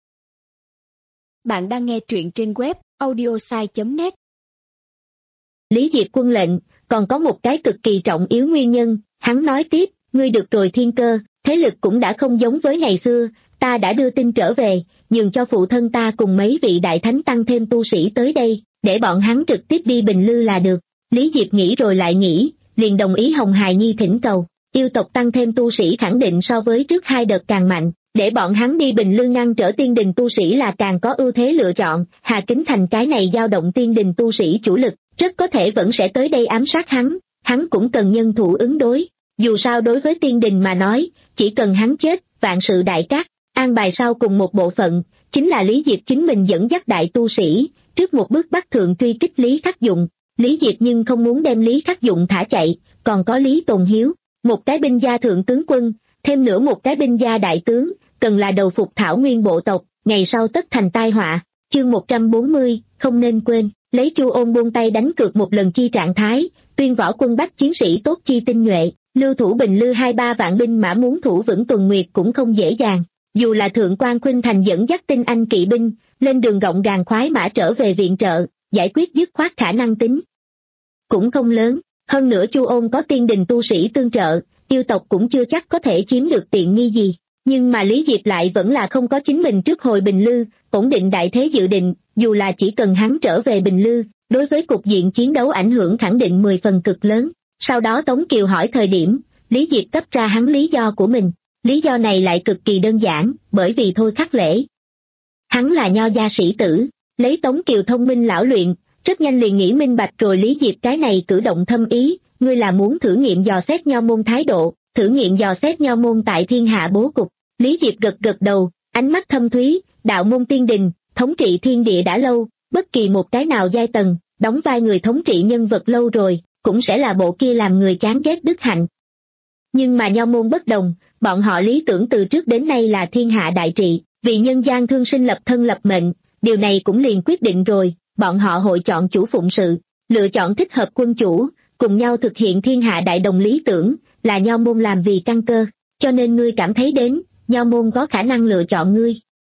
Bạn đang nghe truyện trên web audiosai chấm net. Lý Diệp quân lệnh, còn có một cái cực kỳ trọng yếu nguyên nhân, hắn nói tiếp, ngươi được rồi Thiên Cơ, thế lực cũng đã không giống với ngày xưa, ta đã đưa tin trở về, nhường cho phụ thân ta cùng mấy vị đại thánh tăng thêm tu sĩ tới đây, để bọn hắn trực tiếp đi Bình Lư là được. Lý Diệp nghĩ rồi lại nghĩ, liền đồng ý Hồng Hài Nhi thỉnh cầu, yêu tộc tăng thêm tu sĩ khẳng định so với trước hai đợt càng mạnh, để bọn hắn đi Bình Lư ngăn trở tiên đình tu sĩ là càng có ưu thế lựa chọn. Hà Kính Thành cái này dao động tiên đình tu sĩ chủ lực, rất có thể vẫn sẽ tới đây ám sát hắn, hắn cũng cần nhân thủ ứng đối. Dù sao đối với tiên đình mà nói, chỉ cần hắn chết, vạn sự đại cát. An bài sau cùng một bộ phận, chính là Lý Diệp chính mình dẫn dắt đại tu sĩ, trước một bước bắt thượng truy kích Lý Khắc Dụng. Lý Diệp nhưng không muốn đem Lý Khắc Dụng thả chạy, còn có Lý Tồn Hiếu, một cái binh gia thượng tướng quân, thêm nữa một cái binh gia đại tướng, cần là đầu phục thảo nguyên bộ tộc, ngày sau tất thành tai họa. Chương một trăm bốn mươi, không nên quên, lấy Chu Ôn buông tay đánh cược một lần chi trạng thái, tuyên võ quân bắt chiến sĩ tốt chi tinh nhuệ, lưu thủ Bình Lư hai ba vạn binh mã muốn thủ vững tuần nguyệt cũng không dễ dàng. Dù là Thượng quan Khuynh Thành dẫn dắt tinh Anh kỵ binh, lên đường gọng gàng khoái mã trở về viện trợ, giải quyết dứt khoát khả năng tính cũng không lớn. Hơn nữa Chu Ôn có tiên đình tu sĩ tương trợ, yêu tộc cũng chưa chắc có thể chiếm được tiện nghi gì. Nhưng mà Lý Diệp lại vẫn là không có chính mình trước hồi Bình Lư, ổn định đại thế dự định, dù là chỉ cần hắn trở về Bình Lư, đối với cục diện chiến đấu ảnh hưởng khẳng định mười phần cực lớn. Sau đó Tống Kiều hỏi thời điểm, Lý Diệp cấp ra hắn lý do của mình. Lý do này lại cực kỳ đơn giản, bởi vì Thôi Khắc Lễ. Hắn là nho gia sĩ tử, lấy Tống Kiều thông minh lão luyện, rất nhanh liền nghĩ minh bạch rồi Lý Diệp cái này cử động thâm ý, ngươi là muốn thử nghiệm dò xét nho môn thái độ, thử nghiệm dò xét nho môn tại thiên hạ bố cục. Lý Diệp gật gật đầu, ánh mắt thâm thúy, đạo môn tiên đình, thống trị thiên địa đã lâu, bất kỳ một cái nào giai tầng, đóng vai người thống trị nhân vật lâu rồi, cũng sẽ là bộ kia làm người chán ghét đức hạnh. Nhưng mà nho môn bất đồng, bọn họ lý tưởng từ trước đến nay là thiên hạ đại trị, vì nhân gian thương sinh lập thân lập mệnh, điều này cũng liền quyết định rồi, bọn họ hội chọn chủ phụng sự, lựa chọn thích hợp quân chủ, cùng nhau thực hiện thiên hạ đại đồng lý tưởng, là nho môn làm vì căn cơ, cho nên ngươi cảm thấy đến, nho môn có khả năng lựa chọn ngươi.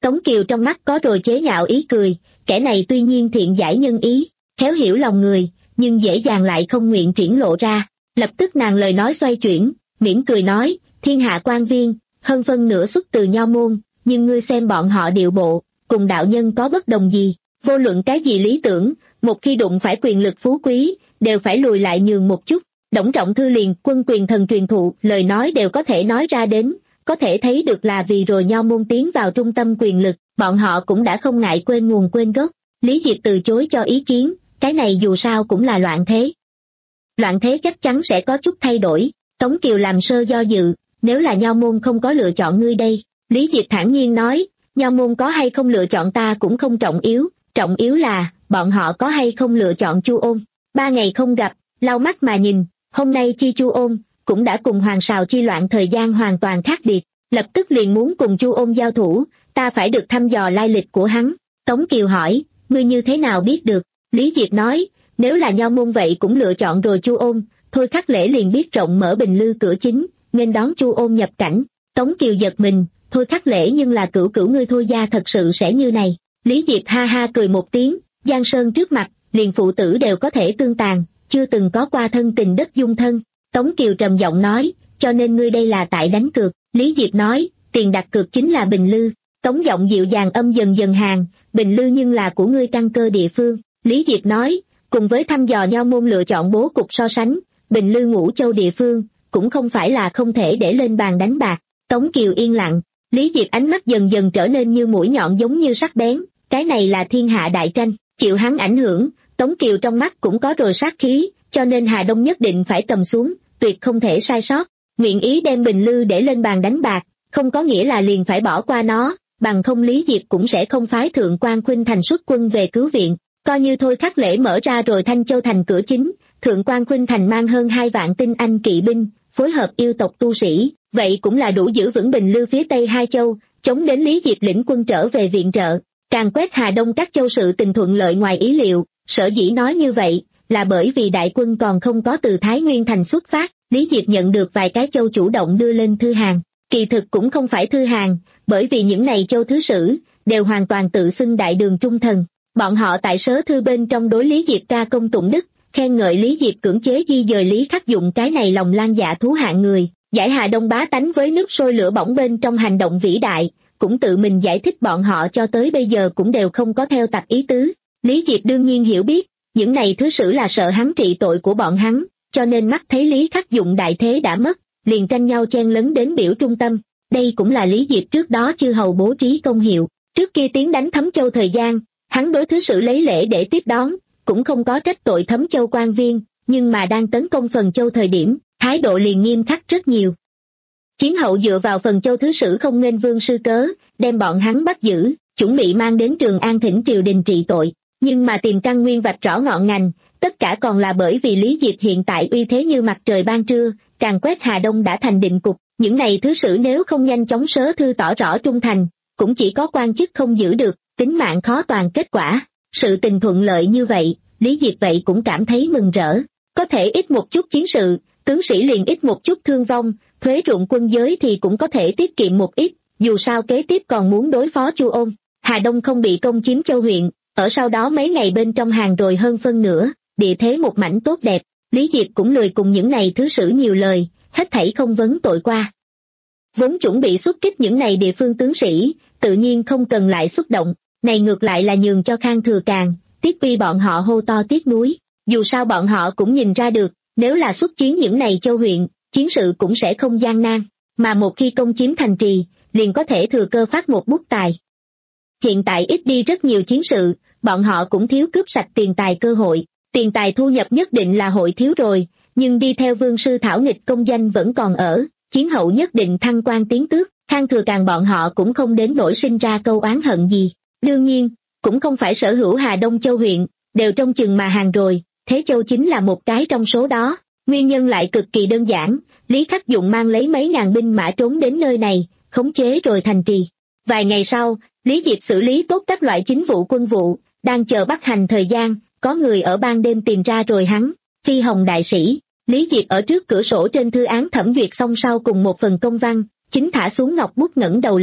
Tống Kiều trong mắt có rồi chế nhạo ý cười, kẻ này tuy nhiên thiện giải nhân ý, khéo hiểu lòng người, nhưng dễ dàng lại không nguyện triển lộ ra. Lập tức nàng lời nói xoay chuyển, mỉm cười nói, thiên hạ quan viên, hơn phân nửa xuất từ nho môn, nhưng ngươi xem bọn họ điệu bộ, cùng đạo nhân có bất đồng gì, vô luận cái gì lý tưởng, một khi đụng phải quyền lực phú quý, đều phải lùi lại nhường một chút. Đổng Trọng Thư liền quân quyền thần truyền thụ, lời nói đều có thể nói ra đến, có thể thấy được là vì rồi nho môn tiến vào trung tâm quyền lực, bọn họ cũng đã không ngại quên nguồn quên gốc. Lý Diệp từ chối cho ý kiến, cái này dù sao cũng là loạn thế. Loạn thế chắc chắn sẽ có chút thay đổi. Tống Kiều làm sơ do dự, nếu là nho môn không có lựa chọn ngươi đây. Lý Diệp thản nhiên nói, nho môn có hay không lựa chọn ta cũng không trọng yếu, trọng yếu là, bọn họ có hay không lựa chọn Chu Ôn. Ba ngày không gặp, lau mắt mà nhìn, hôm nay chi Chu Ôn, cũng đã cùng Hoàng Sào chi loạn thời gian hoàn toàn khác biệt, lập tức liền muốn cùng Chu Ôn giao thủ, ta phải được thăm dò lai lịch của hắn. Tống Kiều hỏi, ngươi như thế nào biết được? Lý Diệp nói, nếu là nho môn vậy cũng lựa chọn rồi Chu Ôn, Thôi Khắc Lễ liền biết rộng mở Bình Lư cửa chính, nên đón Chu Ôn nhập cảnh. Tống Kiều giật mình, Thôi Khắc Lễ nhưng là cửu cửu ngươi Thôi gia thật sự sẽ như này. Lý Diệp ha ha cười một tiếng, Giang Sơn trước mặt, liền phụ tử đều có thể tương tàn, chưa từng có qua thân tình đất dung thân. Tống Kiều trầm giọng nói, cho nên ngươi đây là tại đánh cược. Lý Diệp nói, tiền đặt cược chính là Bình Lư. Tống giọng dịu dàng âm dần dần hàng, Bình Lư nhưng là của ngươi căn cơ địa phương. Lý Diệp nói, cùng với thăm dò nho môn lựa chọn bố cục so sánh, Bình Lư ngũ châu địa phương, cũng không phải là không thể để lên bàn đánh bạc. Tống Kiều yên lặng, Lý Diệp ánh mắt dần dần trở nên như mũi nhọn giống như sắc bén, cái này là thiên hạ đại tranh, chịu hắn ảnh hưởng, Tống Kiều trong mắt cũng có rồi sát khí, cho nên Hà Đông nhất định phải cầm xuống, tuyệt không thể sai sót. Nguyện ý đem Bình Lư để lên bàn đánh bạc, không có nghĩa là liền phải bỏ qua nó, bằng không Lý Diệp cũng sẽ không phái Thượng Quan Khuynh Thành xuất quân về cứu viện. Coi như Thôi Khắc Lễ mở ra rồi Thanh Châu thành cửa chính, Thượng Quan Khuynh Thành mang hơn hai vạn tinh anh kỵ binh, phối hợp yêu tộc tu sĩ, vậy cũng là đủ giữ vững Bình Lư phía tây hai châu, chống đến Lý Diệp lĩnh quân trở về viện trợ. Càng quét Hà Đông các châu sự tình thuận lợi ngoài ý liệu, sở dĩ nói như vậy, là bởi vì đại quân còn không có từ Thái Nguyên thành xuất phát, Lý Diệp nhận được vài cái châu chủ động đưa lên thư hàng. Kỳ thực cũng không phải thư hàng, bởi vì những này châu thứ sử, đều hoàn toàn tự xưng đại đường trung thần. Bọn họ tại sớ thư bên trong đối Lý Diệp ca công tụng đức, khen ngợi Lý Diệp cưỡng chế di dời Lý Khắc Dụng cái này lòng lan dạ thú hạng người, giải Hà Đông bá tánh với nước sôi lửa bỏng bên trong hành động vĩ đại, cũng tự mình giải thích bọn họ cho tới bây giờ cũng đều không có theo tặc ý tứ. Lý Diệp đương nhiên hiểu biết, những này thứ sử là sợ hắn trị tội của bọn hắn, cho nên mắt thấy Lý Khắc Dụng đại thế đã mất, liền tranh nhau chen lấn đến biểu trung tâm. Đây cũng là Lý Diệp trước đó chư hầu bố trí công hiệu, trước kia tiến đánh Thấm Châu thời gian, hắn đối thứ sử lấy lễ để tiếp đón, cũng không có trách tội Thấm Châu quan viên, nhưng mà đang tấn công Phần Châu thời điểm, thái độ liền nghiêm khắc rất nhiều. Chiến hậu dựa vào Phần Châu thứ sử không nghênh vương sư cớ, đem bọn hắn bắt giữ, chuẩn bị mang đến Trường An thỉnh triều đình trị tội, nhưng mà tìm căn nguyên vạch rõ ngọn ngành, tất cả còn là bởi vì Lý Diệp hiện tại uy thế như mặt trời ban trưa, càng quét Hà Đông đã thành định cục, những này thứ sử nếu không nhanh chóng sớ thư tỏ rõ trung thành, cũng chỉ có quan chức không giữ được, tính mạng khó toàn kết quả. Sự tình thuận lợi như vậy, Lý Diệp vậy cũng cảm thấy mừng rỡ, có thể ít một chút chiến sự, tướng sĩ liền ít một chút thương vong, thuế ruộng quân giới thì cũng có thể tiết kiệm một ít, dù sao kế tiếp còn muốn đối phó Chu Ôn. Hà Đông không bị công chiếm Châu huyện, ở sau đó mấy ngày bên trong hàng rồi hơn phân nửa, địa thế một mảnh tốt đẹp, Lý Diệp cũng lười cùng những này thứ sử nhiều lời, hết thảy không vấn tội qua. Vốn chuẩn bị xuất kích những này địa phương tướng sĩ, tự nhiên không cần lại xúc động, này ngược lại là nhường cho Khang Thừa Càng, Tiết Uy bọn họ hô to tiếc nuối, dù sao bọn họ cũng nhìn ra được, nếu là xuất chiến những này châu huyện, chiến sự cũng sẽ không gian nan, mà một khi công chiếm thành trì, liền có thể thừa cơ phát một bút tài. Hiện tại ít đi rất nhiều chiến sự, bọn họ cũng thiếu cướp sạch tiền tài cơ hội, tiền tài thu nhập nhất định là hội thiếu rồi, nhưng đi theo vương sư thảo nghịch công danh vẫn còn ở, chiến hậu nhất định thăng quan tiến tước, Khang Thừa Càng bọn họ cũng không đến nỗi sinh ra câu oán hận gì. Đương nhiên, cũng không phải sở hữu Hà Đông châu huyện, đều trong chừng mà hàng rồi, Thế Châu chính là một cái trong số đó. Nguyên nhân lại cực kỳ đơn giản, Lý Khắc Dụng mang lấy mấy ngàn binh mã trốn đến nơi này, khống chế rồi thành trì. Vài ngày sau, Lý Diệp xử lý tốt các loại chính vụ quân vụ, đang chờ bắt hành thời gian, có người ở ban đêm tìm ra rồi hắn, Phi Hồng đại sĩ. Lý Diệp ở trước cửa sổ trên thư án thẩm duyệt xong sau cùng một phần công văn, chính thả xuống ngọc bút ngẩng đầu lên,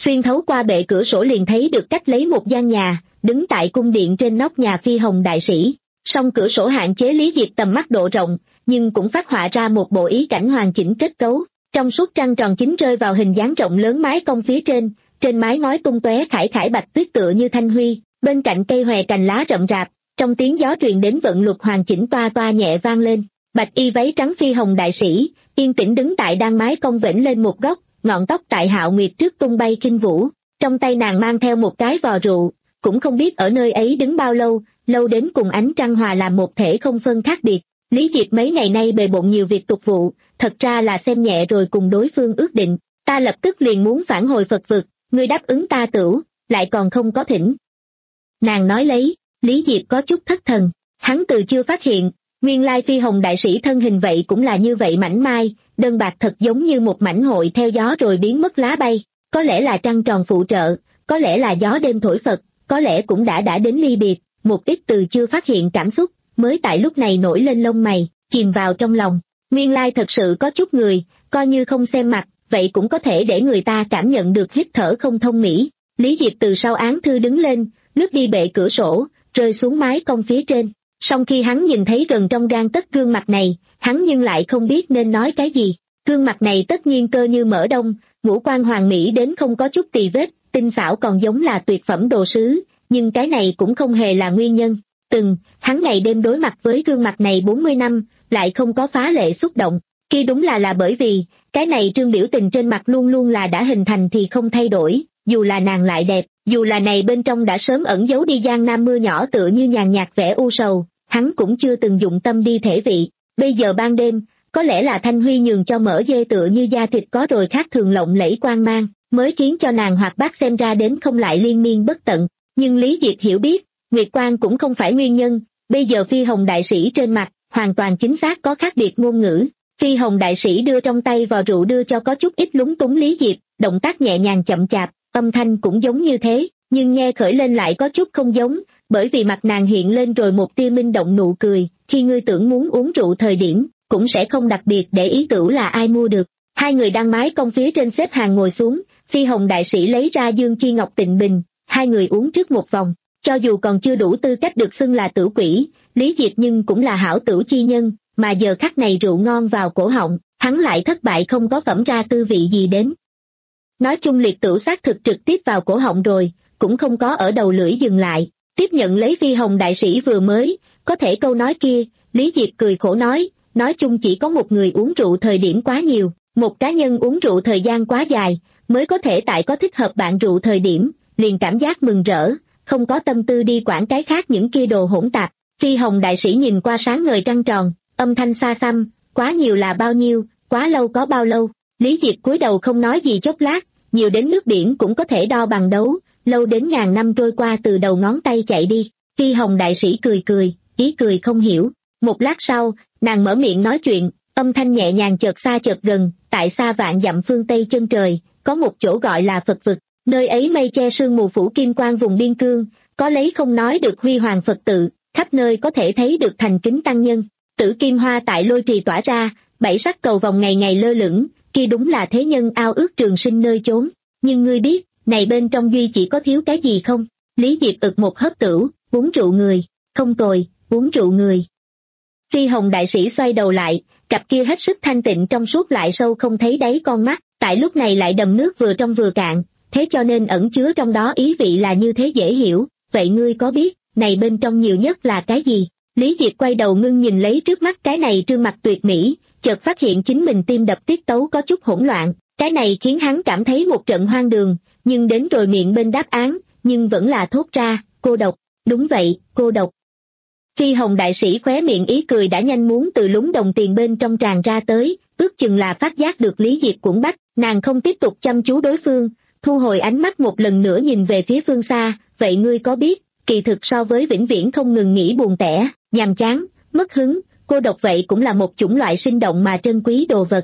xuyên thấu qua bệ cửa sổ liền thấy được cách lấy một gian nhà, đứng tại cung điện trên nóc nhà Phi Hồng đại sĩ. Song cửa sổ hạn chế Lý Diệp tầm mắt độ rộng, nhưng cũng phát họa ra một bộ ý cảnh hoàn chỉnh kết cấu. Trong suốt trăng tròn chính rơi vào hình dáng rộng lớn mái cong phía trên, trên mái ngói tung tóe khải khải bạch tuyết tựa như thanh huy, bên cạnh cây hòe cành lá rậm rạp, trong tiếng gió truyền đến vận luật hoàn chỉnh toa toa nhẹ vang lên. Bạch y váy trắng Phi Hồng đại sĩ, yên tĩnh đứng tại đan mái cong vểnh lên một góc, ngọn tóc tại hạo nguyệt trước tung bay khinh vũ, trong tay nàng mang theo một cái vò rượu, cũng không biết ở nơi ấy đứng bao lâu, lâu đến cùng ánh trăng hòa làm một thể không phân khác biệt. Lý Diệp mấy ngày nay bề bộn nhiều việc tục vụ, thật ra là xem nhẹ rồi cùng đối phương ước định, ta lập tức liền muốn phản hồi Phật vực, ngươi đáp ứng ta tửu, lại còn không có thỉnh. Nàng nói lấy, Lý Diệp có chút thất thần, hắn từ chưa phát hiện, nguyên lai Phi Hồng đại sĩ thân hình vậy cũng là như vậy mảnh mai, đơn bạc thật giống như một mảnh hội theo gió rồi biến mất lá bay, có lẽ là trăng tròn phụ trợ, có lẽ là gió đêm thổi Phật, có lẽ cũng đã đã đến ly biệt, một ít từ chưa phát hiện cảm xúc, mới tại lúc này nổi lên lông mày, chìm vào trong lòng. Nguyên lai thật sự có chút người, coi như không xem mặt, vậy cũng có thể để người ta cảm nhận được hít thở không thông mỹ. Lý Diệp từ sau án thư đứng lên, lướt đi bệ cửa sổ, rơi xuống mái cong phía trên. Song khi hắn nhìn thấy gần trong gang tấc gương mặt này, hắn nhưng lại không biết nên nói cái gì. Gương mặt này tất nhiên cơ như mỡ đông, ngũ quan hoàn mỹ đến không có chút tì vết, tinh xảo còn giống là tuyệt phẩm đồ sứ, nhưng cái này cũng không hề là nguyên nhân. Từng, hắn ngày đêm đối mặt với gương mặt này bốn mươi năm, lại không có phá lệ xúc động, kia đúng là là bởi vì, cái này trương biểu tình trên mặt luôn luôn là đã hình thành thì không thay đổi, dù là nàng lại đẹp, dù là này bên trong đã sớm ẩn giấu đi giang nam mưa nhỏ tựa như nhàn nhạt vẻ u sầu, hắn cũng chưa từng dụng tâm đi thể vị. Bây giờ ban đêm, có lẽ là thanh huy nhường cho mỡ dê tựa như da thịt có rồi khác thường lộng lẫy quang mang, mới khiến cho nàng hoạt bát xem ra đến không lại liên miên bất tận. Nhưng Lý Diệp hiểu biết, nguyệt quang cũng không phải nguyên nhân, bây giờ Phi Hồng đại sĩ trên mặt, hoàn toàn chính xác có khác biệt ngôn ngữ. Phi Hồng đại sĩ đưa trong tay vò rượu đưa cho có chút ít lúng túng Lý Diệp, động tác nhẹ nhàng chậm chạp, âm thanh cũng giống như thế, nhưng nghe khởi lên lại có chút không giống, bởi vì mặt nàng hiện lên rồi một tia minh động nụ cười, khi ngươi tưởng muốn uống rượu thời điểm, cũng sẽ không đặc biệt để ý tửu là ai mua được. Hai người đang mái cong phía trên xếp hàng ngồi xuống, Phi Hồng đại sĩ lấy ra dương chi ngọc tịnh bình, hai người uống trước một vòng, cho dù còn chưa đủ tư cách được xưng là tửu quỷ, Lý Diệp nhưng cũng là hảo tửu chi nhân, mà giờ khắc này rượu ngon vào cổ họng, hắn lại thất bại không có phẩm ra tư vị gì đến. Nói chung liệt tửu xác thực trực tiếp vào cổ họng rồi, cũng không có ở đầu lưỡi dừng lại, tiếp nhận lấy Phi Hồng đại sĩ vừa mới, có thể câu nói kia, Lý Diệp cười khổ nói, nói chung chỉ có một người uống rượu thời điểm quá nhiều, một cá nhân uống rượu thời gian quá dài, mới có thể tại có thích hợp bạn rượu thời điểm, liền cảm giác mừng rỡ, không có tâm tư đi quản cái khác những kia đồ hỗn tạp. Phi Hồng đại sĩ nhìn qua sáng ngời trăng tròn, âm thanh xa xăm, quá nhiều là bao nhiêu, quá lâu có bao lâu. Lý Diệp cúi đầu không nói gì chốc lát, nhiều đến nước biển cũng có thể đo bằng đấu, lâu đến ngàn năm trôi qua từ đầu ngón tay chạy đi. Phi Hồng đại sĩ cười cười, ý cười không hiểu. Một lát sau, nàng mở miệng nói chuyện, âm thanh nhẹ nhàng chợt xa chợt gần, tại xa vạn dặm phương Tây chân trời, có một chỗ gọi là Phật vực, nơi ấy mây che sương mù phủ kim quang vùng biên cương, có lấy không nói được huy hoàng Phật tự, khắp nơi có thể thấy được thành kính tăng nhân, tử kim hoa tại lôi trì tỏa ra, bảy sắc cầu vòng ngày ngày lơ lửng, kia đúng là thế nhân ao ước trường sinh nơi chốn. Nhưng ngươi biết, này bên trong duy chỉ có thiếu cái gì không? Lý Diệp ực một hớp tửu, uống rượu người, không tồi, uống rượu người. Phi Hồng đại sĩ xoay đầu lại, cặp kia hết sức thanh tịnh trong suốt lại sâu không thấy đáy con mắt, tại lúc này lại đầm nước vừa trong vừa cạn, thế cho nên ẩn chứa trong đó ý vị là như thế dễ hiểu. Vậy ngươi có biết, này bên trong nhiều nhất là cái gì? Lý Diệp quay đầu ngưng nhìn lấy trước mắt cái này trương mặt tuyệt mỹ, chợt phát hiện chính mình tim đập tiết tấu có chút hỗn loạn, cái này khiến hắn cảm thấy một trận hoang đường, nhưng đến rồi miệng bên đáp án, nhưng vẫn là thốt ra, cô độc. Đúng vậy, cô độc. Phi Hồng đại sĩ khóe miệng ý cười đã nhanh muốn từ lúng đồng tiền bên trong tràn ra tới, ước chừng là phát giác được Lý Diệp cuộn bách, nàng không tiếp tục chăm chú đối phương, thu hồi ánh mắt một lần nữa nhìn về phía phương xa. Vậy ngươi có biết, kỳ thực so với vĩnh viễn không ngừng nghĩ buồn tẻ, nhàm chán, mất hứng, cô độc vậy cũng là một chủng loại sinh động mà trân quý đồ vật.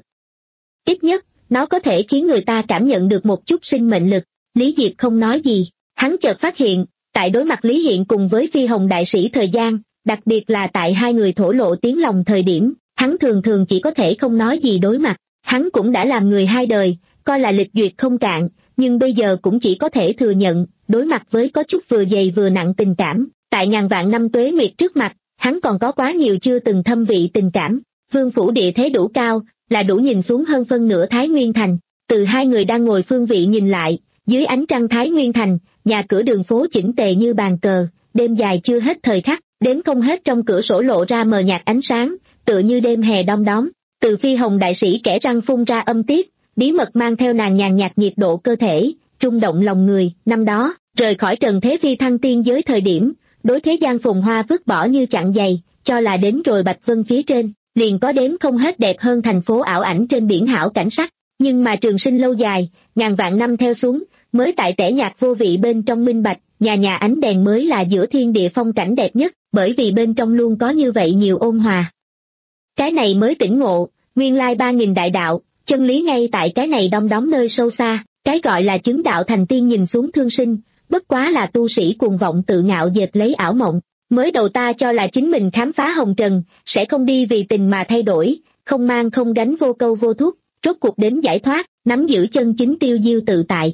Ít nhất, nó có thể khiến người ta cảm nhận được một chút sinh mệnh lực. Lý Diệp không nói gì, hắn chợt phát hiện, tại đối mặt Lý Hiện cùng với Phi Hồng đại sĩ thời gian, đặc biệt là tại hai người thổ lộ tiếng lòng thời điểm, hắn thường thường chỉ có thể không nói gì đối mặt. Hắn cũng đã làm người hai đời, coi là lịch duyệt không cạn, nhưng bây giờ cũng chỉ có thể thừa nhận, đối mặt với có chút vừa dày vừa nặng tình cảm, tại ngàn vạn năm tuế nguyệt trước mặt, hắn còn có quá nhiều chưa từng thâm vị tình cảm. Vương phủ địa thế đủ cao, là đủ nhìn xuống hơn phân nửa Thái Nguyên Thành. Từ hai người đang ngồi phương vị nhìn lại, dưới ánh trăng Thái Nguyên Thành, nhà cửa đường phố chỉnh tề như bàn cờ, đêm dài chưa hết thời khắc, đến không hết trong cửa sổ lộ ra mờ nhạt ánh sáng, tựa như đêm hè đom đóm. Từ Phi Hồng đại sĩ kẻ răng phun ra âm tiết, bí mật mang theo nàng nhàn nhạt nhiệt độ cơ thể, rung động lòng người. Năm đó, rời khỏi trần thế phi thăng tiên giới thời điểm, đối thế gian phồn hoa vứt bỏ như chặn giày, cho là đến rồi Bạch Vân phía trên, liền có đếm không hết đẹp hơn thành phố ảo ảnh trên biển hảo cảnh sắc. Nhưng mà trường sinh lâu dài, ngàn vạn năm theo xuống, mới tại tẻ nhạt vô vị bên trong minh bạch, nhà nhà ánh đèn mới là giữa thiên địa phong cảnh đẹp nhất, bởi vì bên trong luôn có như vậy nhiều ôn hòa. Cái này mới tỉnh ngộ, nguyên lai ba nghìn đại đạo, chân lý ngay tại cái này đom đóm nơi sâu xa, cái gọi là chứng đạo thành tiên nhìn xuống thương sinh, bất quá là tu sĩ cuồng vọng tự ngạo dệt lấy ảo mộng. Mới đầu ta cho là chính mình khám phá hồng trần, sẽ không đi vì tình mà thay đổi, không mang không gánh vô câu vô thúc, rốt cuộc đến giải thoát, nắm giữ chân chính tiêu diêu tự tại.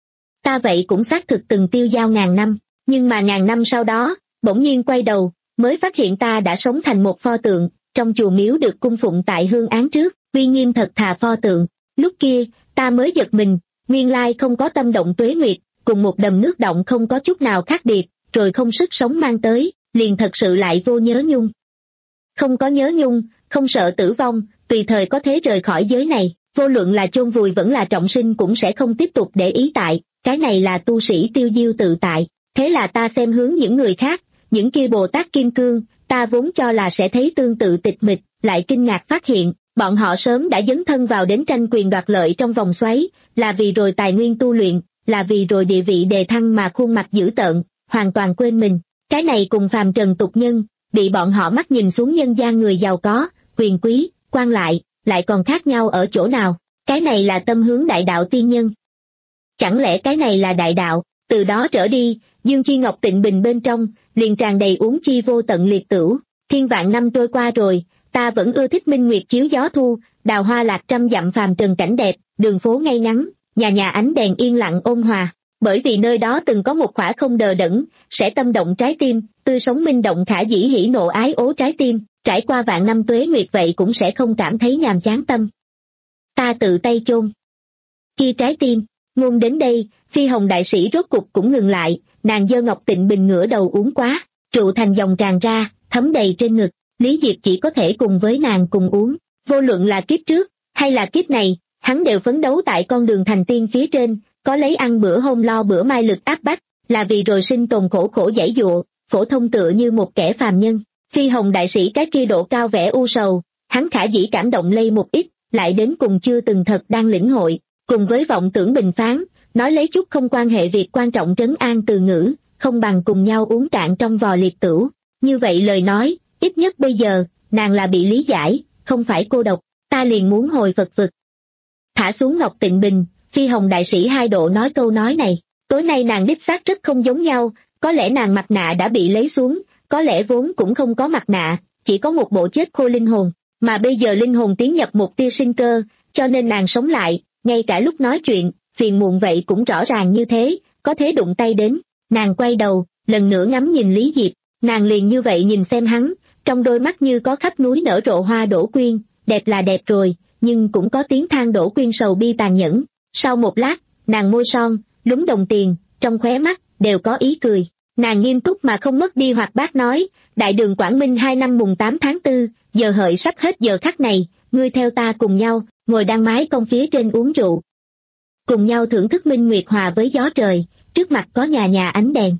Ta vậy cũng xác thực từng tiêu dao ngàn năm, nhưng mà ngàn năm sau đó, bỗng nhiên quay đầu, mới phát hiện ta đã sống thành một pho tượng, trong chùa miếu được cung phụng tại hương án trước, uy nghiêm thật thà pho tượng. Lúc kia, ta mới giật mình, nguyên lai không có tâm động tuế nguyệt, cùng một đầm nước động không có chút nào khác biệt, rồi không sức sống mang tới, liền thật sự lại vô nhớ nhung. Không có nhớ nhung, không sợ tử vong, tùy thời có thể rời khỏi giới này, vô luận là chôn vùi vẫn là trọng sinh cũng sẽ không tiếp tục để ý tại, cái này là tu sĩ tiêu diêu tự tại. Thế là ta xem hướng những người khác, những kia Bồ Tát Kim Cương, ta vốn cho là sẽ thấy tương tự tịch mịch, lại kinh ngạc phát hiện, bọn họ sớm đã dấn thân vào đến tranh quyền đoạt lợi trong vòng xoáy, là vì rồi tài nguyên tu luyện, là vì rồi địa vị đề thăng mà khuôn mặt dữ tợn, hoàn toàn quên mình. Cái này cùng phàm trần tục nhân, bị bọn họ mắt nhìn xuống nhân gian người giàu có, quyền quý, quan lại, lại còn khác nhau ở chỗ nào? Cái này là tâm hướng đại đạo tiên nhân. Chẳng lẽ cái này là đại đạo? Từ đó trở đi, Dương Chi Ngọc Tịnh Bình bên trong, liền tràn đầy uống chi vô tận liệt tửu. Thiên vạn năm trôi qua rồi, ta vẫn ưa thích minh nguyệt chiếu gió thu, đào hoa lạc trăm dặm phàm trần cảnh đẹp, đường phố ngay ngắn, nhà nhà ánh đèn yên lặng ôn hòa. Bởi vì nơi đó từng có một khỏa không đờ đẫn, sẽ tâm động trái tim, tươi sống minh động khả dĩ hỉ nộ ái ố trái tim, trải qua vạn năm tuế nguyệt vậy cũng sẽ không cảm thấy nhàm chán tâm. Ta tự tay chôn kia trái tim. Ngôn đến đây, Phi Hồng đại sĩ rốt cục cũng ngừng lại, nàng giơ Ngọc Tịnh Bình ngửa đầu uống quá, trụ thành dòng tràn ra, thấm đầy trên ngực. Lý Diệp chỉ có thể cùng với nàng cùng uống, vô luận là kiếp trước, hay là kiếp này, hắn đều phấn đấu tại con đường thành tiên phía trên, có lấy ăn bữa hôm lo bữa mai lực áp bách, là vì rồi sinh tồn khổ khổ giãy dụa, phổ thông tựa như một kẻ phàm nhân. Phi Hồng đại sĩ cái kia độ cao vẻ u sầu, hắn khả dĩ cảm động lây một ít, lại đến cùng chưa từng thật đang lĩnh hội, cùng với vọng tưởng bình phán, nói lấy chút không quan hệ việc quan trọng trấn an từ ngữ, không bằng cùng nhau uống cạn trong vò liệt tửu. Như vậy lời nói, ít nhất bây giờ, nàng là bị lý giải, không phải cô độc, ta liền muốn hồi Phật vực. Thả xuống Ngọc Tịnh Bình, Phi Hồng đại sĩ hai độ nói câu nói này, tối nay nàng đích xác rất không giống nhau, có lẽ nàng mặt nạ đã bị lấy xuống, có lẽ vốn cũng không có mặt nạ, chỉ có một bộ chết khô linh hồn, mà bây giờ linh hồn tiến nhập một tia sinh cơ, cho nên nàng sống lại, ngay cả lúc nói chuyện, phiền muộn vậy cũng rõ ràng như thế, có thế đụng tay đến. Nàng quay đầu, lần nữa ngắm nhìn Lý Diệp, nàng liền như vậy nhìn xem hắn, trong đôi mắt như có khắp núi nở rộ hoa đổ quyên, đẹp là đẹp rồi, nhưng cũng có tiếng than đổ quyên sầu bi tàn nhẫn. Sau một lát, nàng môi son, lúm đồng tiền, trong khóe mắt, đều có ý cười. Nàng nghiêm túc mà không mất đi hoạt bát nói, đại đường Quảng Minh hai năm mùng tám tháng tư, giờ hợi sắp hết giờ khắc này, ngươi theo ta cùng nhau, ngồi đan mái công phía trên uống rượu. Cùng nhau thưởng thức minh nguyệt hòa với gió trời, trước mặt có nhà nhà ánh đèn.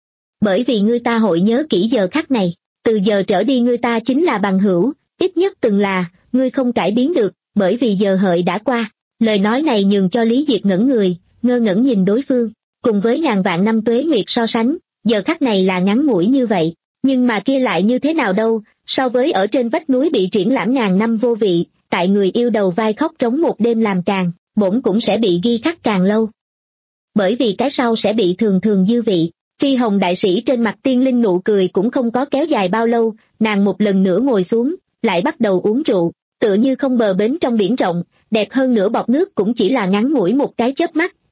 Bởi vì ngươi ta hội nhớ kỹ giờ khắc này, từ giờ trở đi ngươi ta chính là bằng hữu, ít nhất từng là, ngươi không cải biến được, bởi vì giờ hợi đã qua. Lời nói này nhường cho Lý Diệp ngẩn người, ngơ ngẩn nhìn đối phương, cùng với ngàn vạn năm tuế nguyệt so sánh, giờ khắc này là ngắn ngủi như vậy, nhưng mà kia lại như thế nào đâu, so với ở trên vách núi bị triển lãm ngàn năm vô vị, tại người yêu đầu vai khóc trống một đêm làm càng, bổn cũng sẽ bị ghi khắc càng lâu. Bởi vì cái sau sẽ bị thường thường dư vị. Phi Hồng đại sĩ trên mặt tiên linh nụ cười cũng không có kéo dài bao lâu, nàng một lần nữa ngồi xuống, lại bắt đầu uống rượu, tựa như không bờ bến trong biển rộng, đẹp hơn nửa bọt nước cũng chỉ là ngắn ngủi một cái chớp mắt,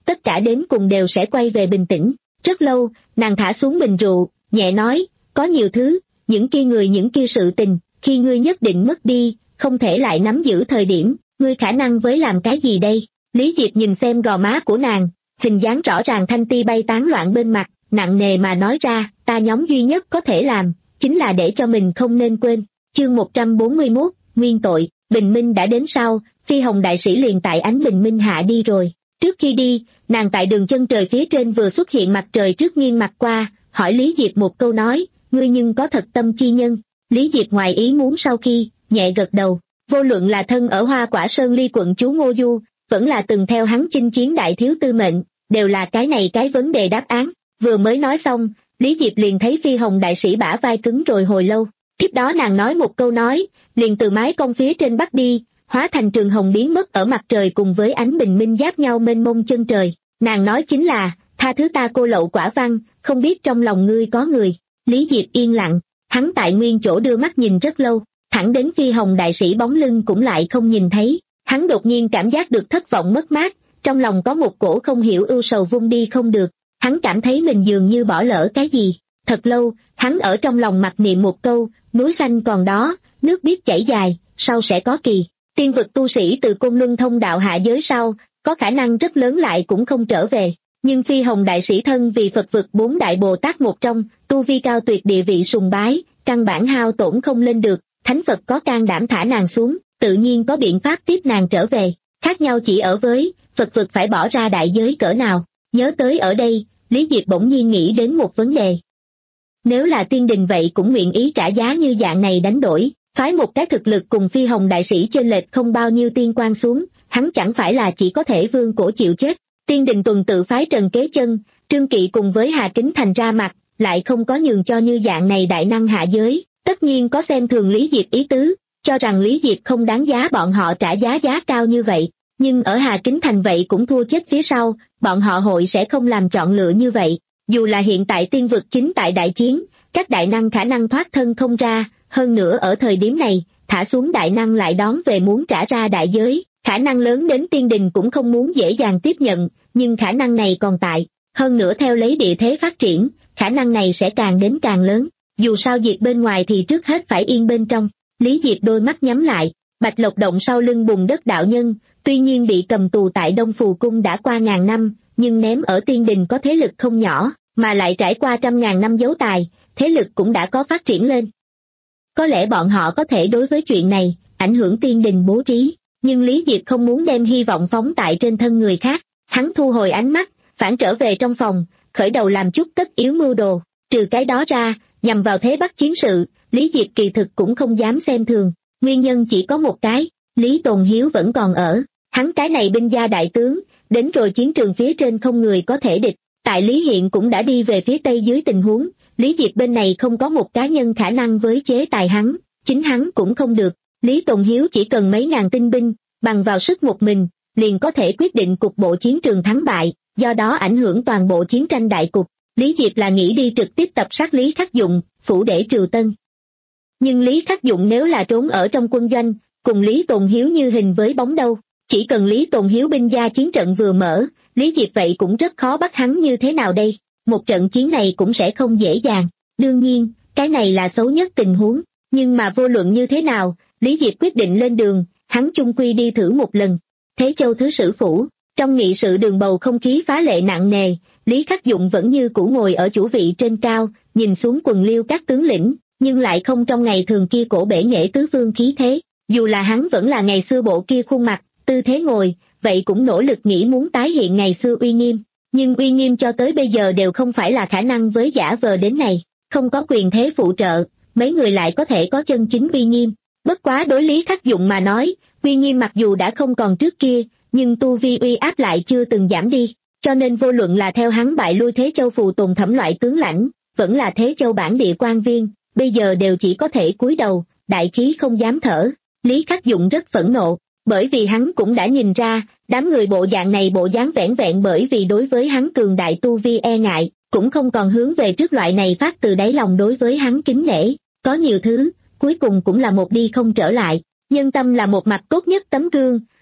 tất cả đến cùng đều sẽ quay về bình tĩnh. Rất lâu, nàng thả xuống bình rượu, nhẹ nói, có nhiều thứ, những kia người những kia sự tình, khi ngươi nhất định mất đi, không thể lại nắm giữ thời điểm, ngươi khả năng với làm cái gì đây? Lý Diệp nhìn xem gò má của nàng, hình dáng rõ ràng thanh ti bay tán loạn bên mặt, nặng nề mà nói ra, ta nhóm duy nhất có thể làm, chính là để cho mình không nên quên. Chương một trăm bốn mươi mốt, nguyên tội. Bình minh đã đến sau, Phi Hồng đại sĩ liền tại ánh bình minh hạ đi rồi. Trước khi đi, nàng tại đường chân trời phía trên vừa xuất hiện mặt trời trước nghiêng mặt qua, hỏi Lý Diệp một câu nói, ngươi nhưng có thật tâm chi nhân. Lý Diệp ngoài ý muốn sau khi, nhẹ gật đầu, vô luận là thân ở Hoa Quả Sơn Ly quận chú Ngô Du, vẫn là từng theo hắn chinh chiến đại thiếu tư mệnh, đều là cái này cái vấn đề đáp án. Vừa mới nói xong, Lý Diệp liền thấy Phi Hồng đại sĩ bả vai cứng rồi hồi lâu. Tiếp đó nàng nói một câu nói, liền từ mái cong phía trên bắt đi, hóa thành trường hồng biến mất ở mặt trời cùng với ánh bình minh giáp nhau mênh mông chân trời. Nàng nói chính là, tha thứ ta cô lậu quả văn, không biết trong lòng ngươi có người. Lý Diệp yên lặng, hắn tại nguyên chỗ đưa mắt nhìn rất lâu, thẳng đến Phi Hồng đại sĩ bóng lưng cũng lại không nhìn thấy. Hắn đột nhiên cảm giác được thất vọng mất mát, trong lòng có một cổ không hiểu ưu sầu vung đi không được. Hắn cảm thấy mình dường như bỏ lỡ cái gì. Thật lâu, hắn ở trong lòng mặc niệm một câu, núi xanh còn đó, nước biết chảy dài, sau sẽ có kỳ. Tiên vực tu sĩ từ Côn Luân thông đạo hạ giới sau, có khả năng rất lớn lại cũng không trở về. Nhưng Phi Hồng đại sĩ thân vì Phật vực bốn đại Bồ Tát một trong, tu vi cao tuyệt địa vị sùng bái, căn bản hao tổn không lên được, Thánh Phật có can đảm thả nàng xuống, tự nhiên có biện pháp tiếp nàng trở về. Khác nhau chỉ ở với, Phật vực phải bỏ ra đại giới cỡ nào. Nhớ tới ở đây, Lý Diệp bỗng nhiên nghĩ đến một vấn đề. Nếu là tiên đình vậy cũng nguyện ý trả giá như dạng này đánh đổi, phái một cái thực lực cùng Phi Hồng đại sĩ chênh lệch không bao nhiêu tiên quan xuống, hắn chẳng phải là chỉ có thể vương cổ chịu chết. Tiên đình tuần tự phái Trần Kế Chân, Trương Kỵ cùng với Hà Kính Thành ra mặt, lại không có nhường cho như dạng này đại năng hạ giới, tất nhiên có xem thường Lý Diệp ý tứ, cho rằng Lý Diệp không đáng giá bọn họ trả giá giá cao như vậy. Nhưng ở Hà Kính Thành vậy cũng thua chết phía sau, bọn họ hội sẽ không làm chọn lựa như vậy. Dù là hiện tại tiên vực chính tại đại chiến, các đại năng khả năng thoát thân không ra, hơn nữa ở thời điểm này, thả xuống đại năng lại đón về muốn trả ra đại giới, khả năng lớn đến tiên đình cũng không muốn dễ dàng tiếp nhận, nhưng khả năng này còn tại. Hơn nữa theo lấy địa thế phát triển, khả năng này sẽ càng đến càng lớn. Dù sao diệt bên ngoài thì trước hết phải yên bên trong. Lý Diệp đôi mắt nhắm lại, Bạch Lộc Động sau lưng bùn đất đạo nhân, tuy nhiên bị cầm tù tại Đông Phù Cung đã qua ngàn năm, nhưng ném ở tiên đình có thế lực không nhỏ, mà lại trải qua trăm ngàn năm dấu tài, thế lực cũng đã có phát triển lên. Có lẽ bọn họ có thể đối với chuyện này, ảnh hưởng tiên đình bố trí, nhưng Lý Diệp không muốn đem hy vọng phóng tại trên thân người khác. Hắn thu hồi ánh mắt, phản trở về trong phòng, khởi đầu làm chút tất yếu mưu đồ. Trừ cái đó ra, nhằm vào thế Bắc chiến sự, Lý Diệp kỳ thực cũng không dám xem thường. Nguyên nhân chỉ có một cái, Lý Tồn Hiếu vẫn còn ở. Hắn cái này binh gia đại tướng, đến rồi chiến trường phía trên không người có thể địch. Tại Lý Hiện cũng đã đi về phía tây dưới tình huống, Lý Diệp bên này không có một cá nhân khả năng với chế tài hắn, chính hắn cũng không được. Lý Tồn Hiếu chỉ cần mấy ngàn tinh binh, bằng vào sức một mình, liền có thể quyết định cục bộ chiến trường thắng bại, do đó ảnh hưởng toàn bộ chiến tranh đại cục. Lý Diệp là nghĩ đi trực tiếp tập sát Lý Khắc Dụng, phủ để Triều Tân. Nhưng Lý Khắc Dụng nếu là trốn ở trong quân doanh, cùng Lý Tồn Hiếu như hình với bóng đâu. Chỉ cần Lý Tồn Hiếu binh gia chiến trận vừa mở, Lý Diệp vậy cũng rất khó bắt hắn như thế nào đây. Một trận chiến này cũng sẽ không dễ dàng. Đương nhiên, cái này là xấu nhất tình huống. Nhưng mà vô luận như thế nào, Lý Diệp quyết định lên đường, hắn chung quy đi thử một lần. Thế Châu Thứ Sử Phủ, trong nghị sự đường bầu không khí phá lệ nặng nề, Lý Khắc Dụng vẫn như cũ ngồi ở chủ vị trên cao, nhìn xuống quần liêu các tướng lĩnh, nhưng lại không trong ngày thường kia cổ bể nghệ tứ vương khí thế. Dù là hắn vẫn là ngày xưa bộ kia khuôn mặt, tư thế ngồi, vậy cũng nỗ lực nghĩ muốn tái hiện ngày xưa uy nghiêm. Nhưng uy nghiêm cho tới bây giờ đều không phải là khả năng với giả vờ đến này, không có quyền thế phụ trợ, mấy người lại có thể có chân chính uy nghiêm. Bất quá đối Lý Khắc Dụng mà nói, uy nghiêm mặc dù đã không còn trước kia, nhưng tu vi uy áp lại chưa từng giảm đi, cho nên vô luận là theo hắn bại lui Thế Châu phù tùng thẩm loại tướng lãnh, vẫn là Thế Châu bản địa quan viên, bây giờ đều chỉ có thể cúi đầu, đại khí không dám thở. Lý Khắc Dụng rất phẫn nộ, bởi vì hắn cũng đã nhìn ra, đám người bộ dạng này bộ dáng vẻn vẹn bởi vì đối với hắn cường đại tu vi e ngại, cũng không còn hướng về trước loại này phát từ đáy lòng đối với hắn kính nể. Có nhiều thứ, cuối cùng cũng là một đi không trở lại. Nhân tâm là một mặt tốt nhất tấm gương,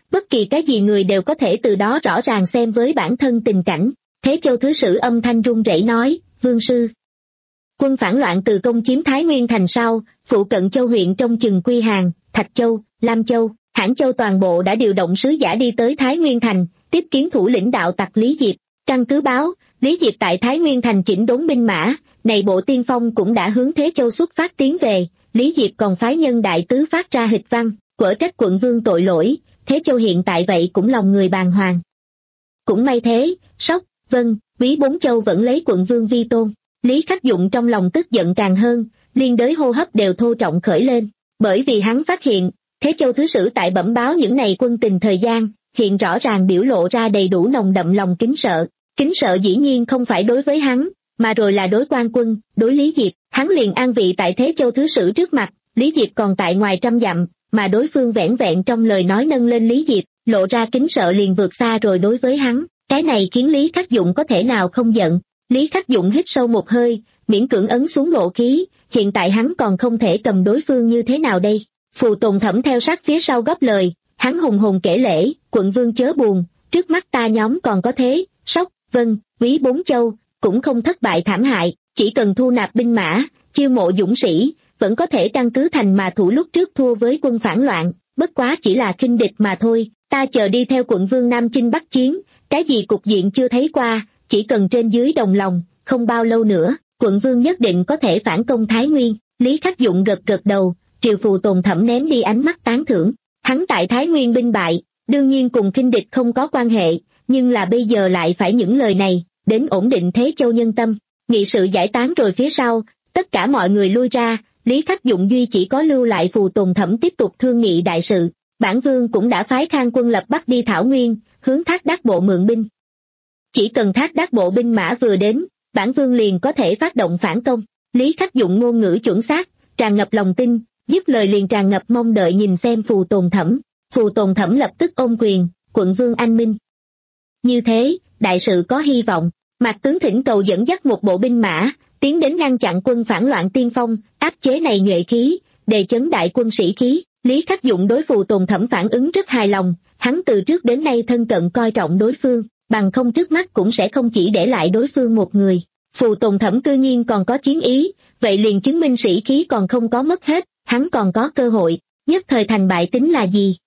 bất kỳ cái gì người đều có thể từ đó rõ ràng xem với bản thân tình cảnh. Thế Châu thứ sử âm thanh run rẩy nói, vương sư. Quân phản loạn từ công chiếm Thái Nguyên thành sau, phụ cận châu huyện trong chừng Quy Hàng, Thạch Châu, Lam Châu, Hãn Châu toàn bộ đã điều động sứ giả đi tới Thái Nguyên thành, tiếp kiến thủ lĩnh đạo tặc Lý Diệp. Căn cứ báo, Lý Diệp tại Thái Nguyên thành chỉnh đốn binh mã, này bộ tiên phong cũng đã hướng Thế Châu xuất phát tiến về. Lý Diệp còn phái nhân đại tứ phát ra hịch văn, quở trách quận vương tội lỗi. Thế Châu hiện tại vậy cũng lòng người bàng hoàng. Cũng may thế, Sóc, Vân, Quý bốn châu vẫn lấy quận vương vi tôn. Lý Khắc Dụng trong lòng tức giận càng hơn, liên đới hô hấp đều thô trọng khởi lên, bởi vì hắn phát hiện, Thế Châu thứ sử tại bẩm báo những này quân tình thời gian, hiện rõ ràng biểu lộ ra đầy đủ nồng đậm lòng kính sợ. Kính sợ dĩ nhiên không phải đối với hắn, mà rồi là đối quan quân, đối Lý Diệp. Hắn liền an vị tại Thế Châu thứ sử trước mặt, Lý Diệp còn tại ngoài trăm dặm, mà đối phương vẻn vẹn trong lời nói nâng lên Lý Diệp, lộ ra kính sợ liền vượt xa rồi đối với hắn. Cái này khiến Lý Khắc Dụng có thể nào không giận. Lý Khắc Dụng hít sâu một hơi, miễn cưỡng ấn xuống nộ khí, hiện tại hắn còn không thể cầm đối phương như thế nào đây. Phù Tùng Thẩm theo sát phía sau góp lời, hắn hùng hùng kể lễ, quận vương chớ buồn, trước mắt ta nhóm còn có Thế, Sóc, Vân, Quý bốn châu, cũng không thất bại thảm hại, chỉ cần thu nạp binh mã, chiêu mộ dũng sĩ, vẫn có thể căn cứ thành mà thủ lúc trước thua với quân phản loạn, bất quá chỉ là khinh địch mà thôi, ta chờ đi theo quận vương Nam Chinh Bắc chiến, cái gì cục diện chưa thấy qua, chỉ cần trên dưới đồng lòng, không bao lâu nữa, quận vương nhất định có thể phản công Thái Nguyên. Lý Khắc Dụng gật gật đầu, triều Phù Tùng Thẩm ném đi ánh mắt tán thưởng, hắn tại Thái Nguyên binh bại, đương nhiên cùng khinh địch không có quan hệ, nhưng là bây giờ lại phải những lời này, đến ổn định Thế Châu nhân tâm. Nghị sự giải tán rồi phía sau, tất cả mọi người lui ra, Lý Khắc Dụng duy chỉ có lưu lại Phù Tùng Thẩm tiếp tục thương nghị đại sự. Bản vương cũng đã phái Khang quân lập Bắc đi Thảo Nguyên, hướng Thác Đác bộ mượn binh. Chỉ cần Thác Đác bộ binh mã vừa đến, bản vương liền có thể phát động phản công. Lý Khắc Dụng ngôn ngữ chuẩn xác, tràn ngập lòng tin, dứt lời liền tràn ngập mong đợi nhìn xem Phù Tùng Thẩm. Phù Tùng Thẩm lập tức ôm quyền, quận vương anh minh. Như thế, đại sự có hy vọng. Mạc tướng thỉnh cầu dẫn dắt một bộ binh mã, tiến đến ngăn chặn quân phản loạn tiên phong, áp chế này nhuệ khí, đề chấn đại quân sĩ khí. Lý Khắc Dụng đối Phù Tùng Thẩm phản ứng rất hài lòng, hắn từ trước đến nay thân cận coi trọng đối phương, bằng không trước mắt cũng sẽ không chỉ để lại đối phương một người. Phù Tùng Thẩm cư nhiên còn có chiến ý, vậy liền chứng minh sĩ khí còn không có mất hết, hắn còn có cơ hội, nhất thời thành bại tính là gì?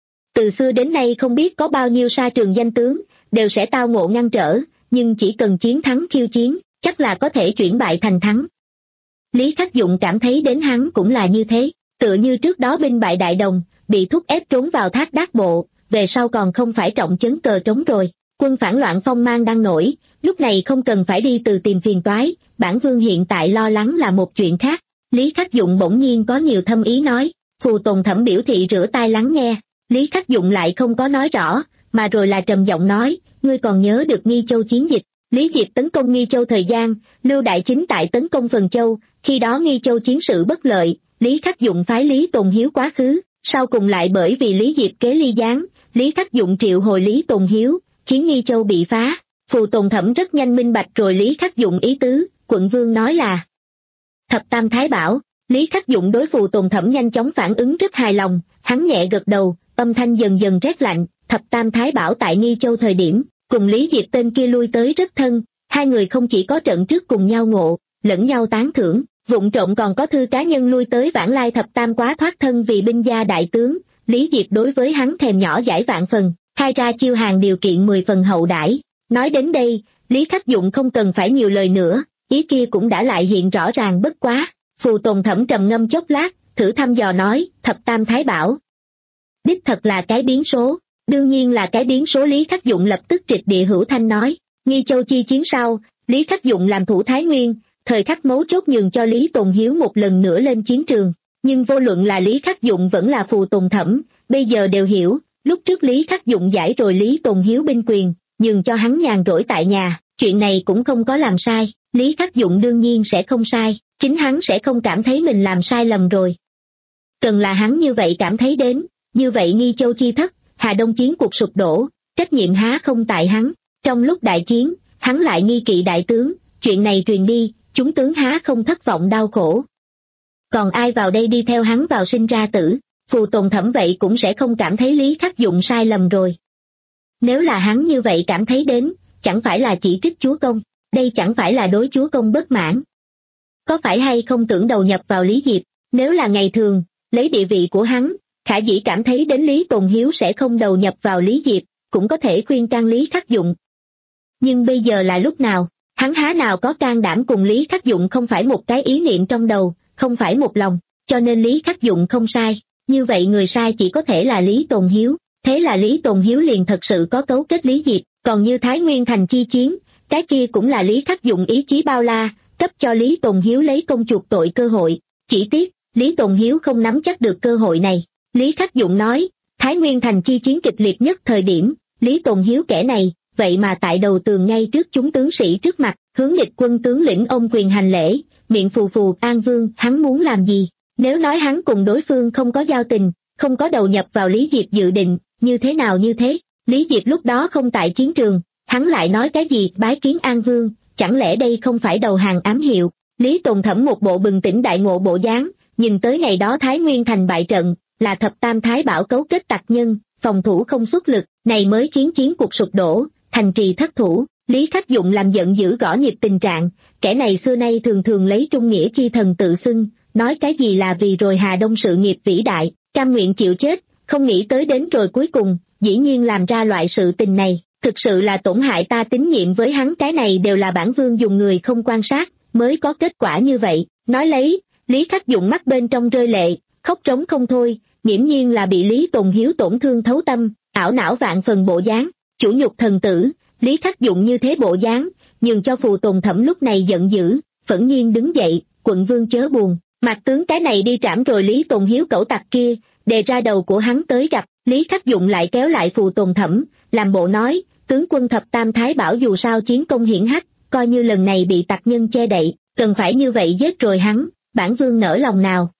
Từ xưa đến nay không biết có bao nhiêu sa trường danh tướng, đều sẽ tao ngộ ngăn trở, nhưng chỉ cần chiến thắng khiêu chiến, chắc là có thể chuyển bại thành thắng. Lý Khắc Dụng cảm thấy đến hắn cũng là như thế, tựa như trước đó binh bại Đại Đồng, bị thúc ép trốn vào Thác Đác bộ, về sau còn không phải trọng chấn cờ trống rồi. Quân phản loạn phong mang đang nổi, lúc này không cần phải đi từ tìm phiền toái, bản vương hiện tại lo lắng là một chuyện khác. Lý Khắc Dụng bỗng nhiên có nhiều thâm ý nói. Phù Tùng Thẩm biểu thị rửa tai lắng nghe. Lý Khắc Dụng lại không có nói rõ, mà rồi là trầm giọng nói, ngươi còn nhớ được Nghi Châu chiến dịch, Lý Diệp tấn công Nghi Châu thời gian, Lưu Đại Chính tại tấn công Phần Châu, khi đó Nghi Châu chiến sự bất lợi, Lý Khắc Dụng phái Lý Tùng Hiếu quá khứ, sau cùng lại bởi vì Lý Diệp kế ly gián, Lý Khắc Dụng triệu hồi Lý Tùng Hiếu, khiến Nghi Châu bị phá. Phù Tùng Thẩm rất nhanh minh bạch rồi Lý Khắc Dụng ý tứ, quận vương nói là Thập Tam Thái Bảo. Lý Khắc Dụng đối Phù Tùng Thẩm nhanh chóng phản ứng rất hài lòng, hắn nhẹ gật đầu, âm thanh dần dần rét lạnh. Thập Tam Thái Bảo tại Nghi Châu thời điểm, cùng Lý Diệp tên kia lui tới rất thân, hai người không chỉ có trận trước cùng nhau ngộ, lẫn nhau tán thưởng, vụng trộm còn có thư cá nhân lui tới vãng lai Thập Tam quá thoát thân vì binh gia đại tướng. Lý Diệp đối với hắn thèm nhỏ giải vạn phần, khai ra chiêu hàng điều kiện mười phần hậu đãi. Nói đến đây, Lý Khắc Dụng không cần phải nhiều lời nữa, ý kia cũng đã lại hiện rõ ràng bất quá. Phù Tùng Thẩm trầm ngâm chốc lát, thử thăm dò nói, Thập Tam Thái Bảo đích thật là cái biến số. Đương nhiên là cái biến số. Lý Khắc Dụng lập tức trịch địa hữu thanh nói. Nghi Châu chi chiến sau, Lý Khắc Dụng làm thủ Thái Nguyên, thời khắc mấu chốt nhường cho Lý Tùng Hiếu một lần nữa lên chiến trường. Nhưng vô luận là Lý Khắc Dụng vẫn là Phù Tùng Thẩm, bây giờ đều hiểu, lúc trước Lý Khắc Dụng giải rồi Lý Tùng Hiếu binh quyền, nhường cho hắn nhàn rỗi tại nhà, chuyện này cũng không có làm sai. Lý Khắc Dụng đương nhiên sẽ không sai, chính hắn sẽ không cảm thấy mình làm sai lầm rồi. Cần là hắn như vậy cảm thấy đến, như vậy Nghi Châu chi thất, Hà Đông chiến cuộc sụp đổ, trách nhiệm há không tại hắn. Trong lúc đại chiến, hắn lại nghi kỵ đại tướng, chuyện này truyền đi, chúng tướng há không thất vọng đau khổ. Còn ai vào đây đi theo hắn vào sinh ra tử, Phù Tồn Thẩm vậy cũng sẽ không cảm thấy Lý Khắc Dụng sai lầm rồi. Nếu là hắn như vậy cảm thấy đến, chẳng phải là chỉ trích chúa công, đây chẳng phải là đối chúa công bất mãn. Có phải hay không tưởng đầu nhập vào Lý Diệp, nếu là ngày thường, lấy địa vị của hắn, khả dĩ cảm thấy đến Lý Tồn Hiếu sẽ không đầu nhập vào Lý Diệp, cũng có thể khuyên can Lý Khắc Dụng. Nhưng bây giờ là lúc nào, hắn há nào có can đảm cùng Lý Khắc Dụng không phải một cái ý niệm trong đầu, không phải một lòng, cho nên Lý Khắc Dụng không sai, như vậy người sai chỉ có thể là Lý Tồn Hiếu, thế là Lý Tồn Hiếu liền thật sự có cấu kết Lý Diệp, còn như Thái Nguyên Thành chi chiến, cái kia cũng là Lý Khắc Dụng ý chí bao la, cấp cho Lý Tồn Hiếu lấy công chuộc tội cơ hội, chỉ tiếc, Lý Tồn Hiếu không nắm chắc được cơ hội này. Lý Khắc Dụng nói, Thái Nguyên Thành chi chiến kịch liệt nhất thời điểm, Lý Tồn Hiếu kẻ này, vậy mà tại đầu tường ngay trước chúng tướng sĩ trước mặt, hướng địch quân tướng lĩnh ôm quyền hành lễ, miệng phù phù An Vương, hắn muốn làm gì? Nếu nói hắn cùng đối phương không có giao tình, không có đầu nhập vào Lý Diệp dự định, như thế nào như thế? Lý Diệp lúc đó không tại chiến trường, hắn lại nói cái gì bái kiến An Vương, chẳng lẽ đây không phải đầu hàng ám hiệu? Lý Tồn Thẩm một bộ bừng tỉnh đại ngộ bộ dáng, nhìn tới ngày đó Thái Nguyên Thành bại trận, là thập tam thái bảo cấu kết tặc nhân, phòng thủ không xuất lực, này mới khiến chiến cuộc sụp đổ, thành trì thất thủ. Lý Khắc Dụng làm giận dữ gõ nhịp tình trạng, kẻ này xưa nay thường thường lấy trung nghĩa chi thần tự xưng, nói cái gì là vì rồi Hà Đông sự nghiệp vĩ đại, cam nguyện chịu chết, không nghĩ tới đến rồi cuối cùng, dĩ nhiên làm ra loại sự tình này, thực sự là tổn hại ta tín nhiệm với hắn, cái này đều là bản vương dùng người không quan sát, mới có kết quả như vậy. Nói lấy, Lý Khắc Dụng mắt bên trong rơi lệ, khóc trống không thôi, nghiễm nhiên là bị Lý Tồn Hiếu tổn thương thấu tâm, ảo não vạn phần bộ dáng, chủ nhục thần tử. Lý Khắc Dụng như thế bộ dáng, nhường cho Phù Tồn Thẩm lúc này giận dữ, phẫn nhiên đứng dậy, quận vương chớ buồn, mặt tướng cái này đi trảm rồi Lý Tồn Hiếu cẩu tặc kia, đề ra đầu của hắn tới gặp. Lý Khắc Dụng lại kéo lại Phù Tồn Thẩm, làm bộ nói, tướng quân thập tam thái bảo dù sao chiến công hiển hách, coi như lần này bị tặc nhân che đậy, cần phải như vậy giết rồi hắn, bản vương nỡ lòng nào.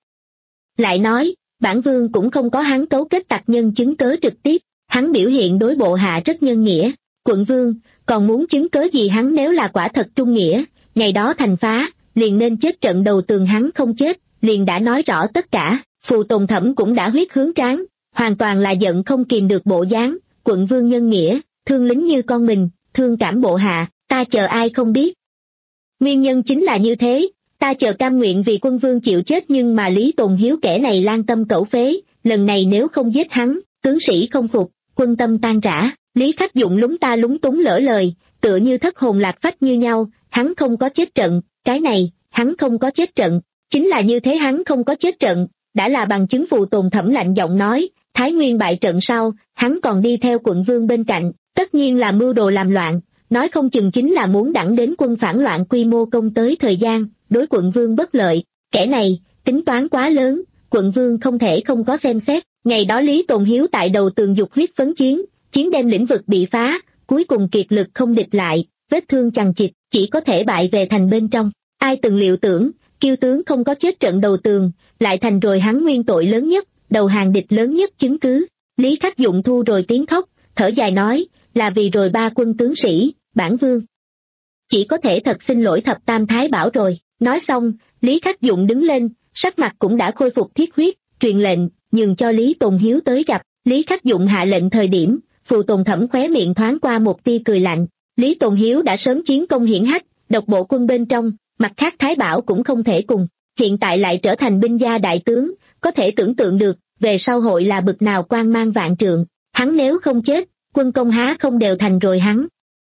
Lại nói, bản vương cũng không có hắn cấu kết tặc nhân chứng cớ trực tiếp, hắn biểu hiện đối bộ hạ rất nhân nghĩa. Quận vương, còn muốn chứng cớ gì? Hắn nếu là quả thật trung nghĩa, ngày đó thành phá, liền nên chết trận đầu tường, hắn không chết, liền đã nói rõ tất cả. Phù Tồn Thẩm cũng đã huyết hướng tráng, hoàn toàn là giận không kìm được bộ dáng. Quận vương nhân nghĩa, thương lính như con mình, thương cảm bộ hạ, ta chờ ai không biết. Nguyên nhân chính là như thế, ta chờ cam nguyện vì quân vương chịu chết, nhưng mà Lý Tồn Hiếu kẻ này lang tâm cẩu phế, lần này nếu không giết hắn, tướng sĩ không phục, quân tâm tan rã. Lý Khắc Dụng lúng ta lúng túng lỡ lời, tựa như thất hồn lạc phách như nhau, hắn không có chết trận, cái này, hắn không có chết trận, chính là như thế hắn không có chết trận, đã là bằng chứng. Phù Tồn Thẩm lạnh giọng nói, Thái Nguyên bại trận sau, hắn còn đi theo quận vương bên cạnh, tất nhiên là mưu đồ làm loạn, nói không chừng chính là muốn đẳng đến quân phản loạn quy mô công tới thời gian, đối quận vương bất lợi, kẻ này, tính toán quá lớn, quận vương không thể không có xem xét. Ngày đó Lý Tồn Hiếu tại đầu tường dục huyết phấn chiến, chiến đem lĩnh vực bị phá, cuối cùng kiệt lực không địch lại, vết thương chằng chịt, chỉ có thể bại về thành bên trong. Ai từng liệu tưởng, kiêu tướng không có chết trận đầu tường, lại thành rồi hắn nguyên tội lớn nhất, đầu hàng địch lớn nhất chứng cứ. Lý Khắc Dụng thu rồi tiếng khóc, thở dài nói, là vì rồi ba quân tướng sĩ, bản vương chỉ có thể thật xin lỗi thập tam thái bảo rồi. Nói xong, Lý Khắc Dụng đứng lên, sắc mặt cũng đã khôi phục thiết huyết, truyền lệnh, nhường cho Lý Tồn Hiếu tới gặp. Lý Khắc Dụng hạ lệnh thời điểm, Phù Tồn Thẩm khóe miệng thoáng qua một tia cười lạnh. Lý Tồn Hiếu đã sớm chiến công hiển hách, độc bộ quân bên trong, mặt khác thái bảo cũng không thể cùng, hiện tại lại trở thành binh gia đại tướng, có thể tưởng tượng được, về sau hội là bực nào quang mang vạn trượng. Hắn nếu không chết, quân công há không đều thành rồi hắn.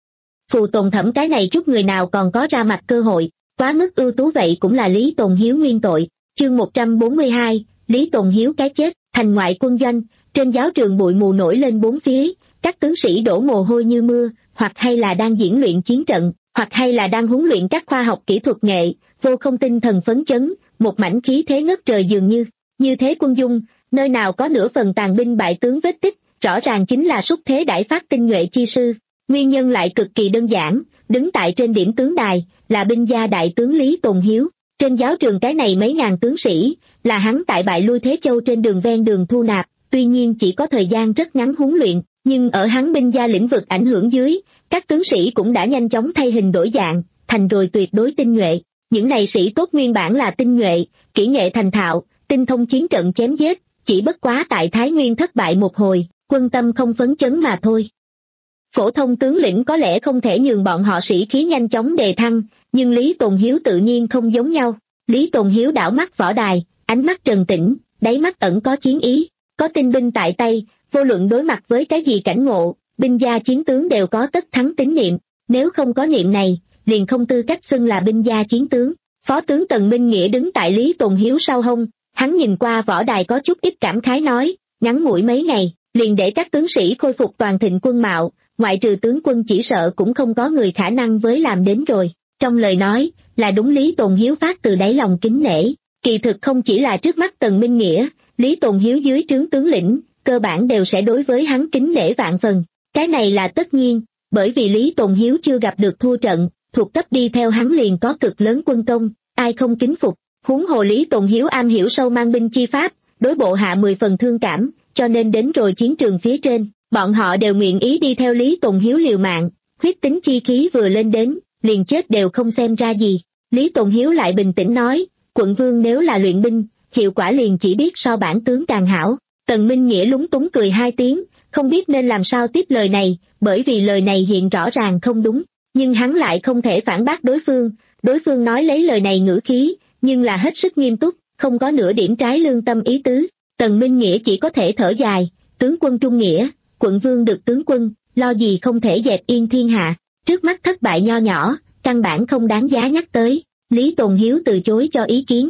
Phù Tồn Thẩm cái này chút người nào còn có ra mặt cơ hội, quá mức ưu tú vậy cũng là Lý Tồn Hiếu nguyên tội. Chương một trăm bốn mươi hai, Lý Tồn Hiếu cái chết. Thành ngoại quân doanh, trên giáo trường bụi mù nổi lên bốn phía, các tướng sĩ đổ mồ hôi như mưa, hoặc hay là đang diễn luyện chiến trận, hoặc hay là đang huấn luyện các khoa học kỹ thuật nghệ, vô không tinh thần phấn chấn, một mảnh khí thế ngất trời dường như. Như thế quân dung, nơi nào có nửa phần tàn binh bại tướng vết tích, rõ ràng chính là xúc thế đại phát tinh nhuệ chi sư. Nguyên nhân lại cực kỳ đơn giản, đứng tại trên điểm tướng đài, là binh gia đại tướng Lý Tồn Hiếu. Trên giáo trường cái này mấy ngàn tướng sĩ, là hắn tại bại lui Thế Châu trên đường ven đường thu nạp, tuy nhiên chỉ có thời gian rất ngắn huấn luyện, nhưng ở hắn binh gia lĩnh vực ảnh hưởng dưới, các tướng sĩ cũng đã nhanh chóng thay hình đổi dạng, thành rồi tuyệt đối tinh nhuệ. Những này sĩ tốt nguyên bản là tinh nhuệ, kỹ nghệ thành thạo, tinh thông chiến trận chém giết, chỉ bất quá tại Thái Nguyên thất bại một hồi, quân tâm không phấn chấn mà thôi. Phổ thông tướng lĩnh có lẽ không thể nhường bọn họ sĩ khí nhanh chóng đề thăng, nhưng Lý Tồn Hiếu tự nhiên không giống nhau. Lý Tồn Hiếu đảo mắt võ đài, ánh mắt trầm tĩnh, đáy mắt ẩn có chiến ý, có tinh binh tại tay, vô luận đối mặt với cái gì cảnh ngộ, binh gia chiến tướng đều có tất thắng tín niệm, nếu không có niệm này, liền không tư cách xưng là binh gia chiến tướng. Phó tướng Tần Minh Nghĩa đứng tại Lý Tồn Hiếu sau hông, hắn nhìn qua võ đài có chút ít cảm khái nói, ngắn ngủi mấy ngày, liền để các tướng sĩ khôi phục toàn thịnh quân mạo, ngoại trừ tướng quân chỉ sợ cũng không có người khả năng với làm đến rồi. Trong lời nói, là đúng Lý Tồn Hiếu phát từ đáy lòng kính nể, kỳ thực không chỉ là trước mắt Tần Minh Nghĩa, Lý Tồn Hiếu dưới trướng tướng lĩnh, cơ bản đều sẽ đối với hắn kính nể vạn phần. Cái này là tất nhiên, bởi vì Lý Tồn Hiếu chưa gặp được thua trận, thuộc cấp đi theo hắn liền có cực lớn quân công, ai không kính phục. Huống hồ Lý Tồn Hiếu am hiểu sâu mang binh chi pháp, đối bộ hạ mười phần thương cảm, cho nên đến rồi chiến trường phía trên, bọn họ đều nguyện ý đi theo Lý Tồn Hiếu liều mạng, huyết tính chi khí vừa lên đến, liền chết đều không xem ra gì. Lý Tồn Hiếu lại bình tĩnh nói, quận vương nếu là luyện binh, hiệu quả liền chỉ biết so bản tướng càng hảo. Tần Minh Nghĩa lúng túng cười hai tiếng, không biết nên làm sao tiếp lời này, bởi vì lời này hiện rõ ràng không đúng, nhưng hắn lại không thể phản bác đối phương, đối phương nói lấy lời này ngữ khí, nhưng là hết sức nghiêm túc, không có nửa điểm trái lương tâm ý tứ. Tần Minh Nghĩa chỉ có thể thở dài, tướng quân trung nghĩa, quận vương được tướng quân, lo gì không thể dẹp yên thiên hạ, trước mắt thất bại nho nhỏ, căn bản không đáng giá nhắc tới. Lý Tồn Hiếu từ chối cho ý kiến.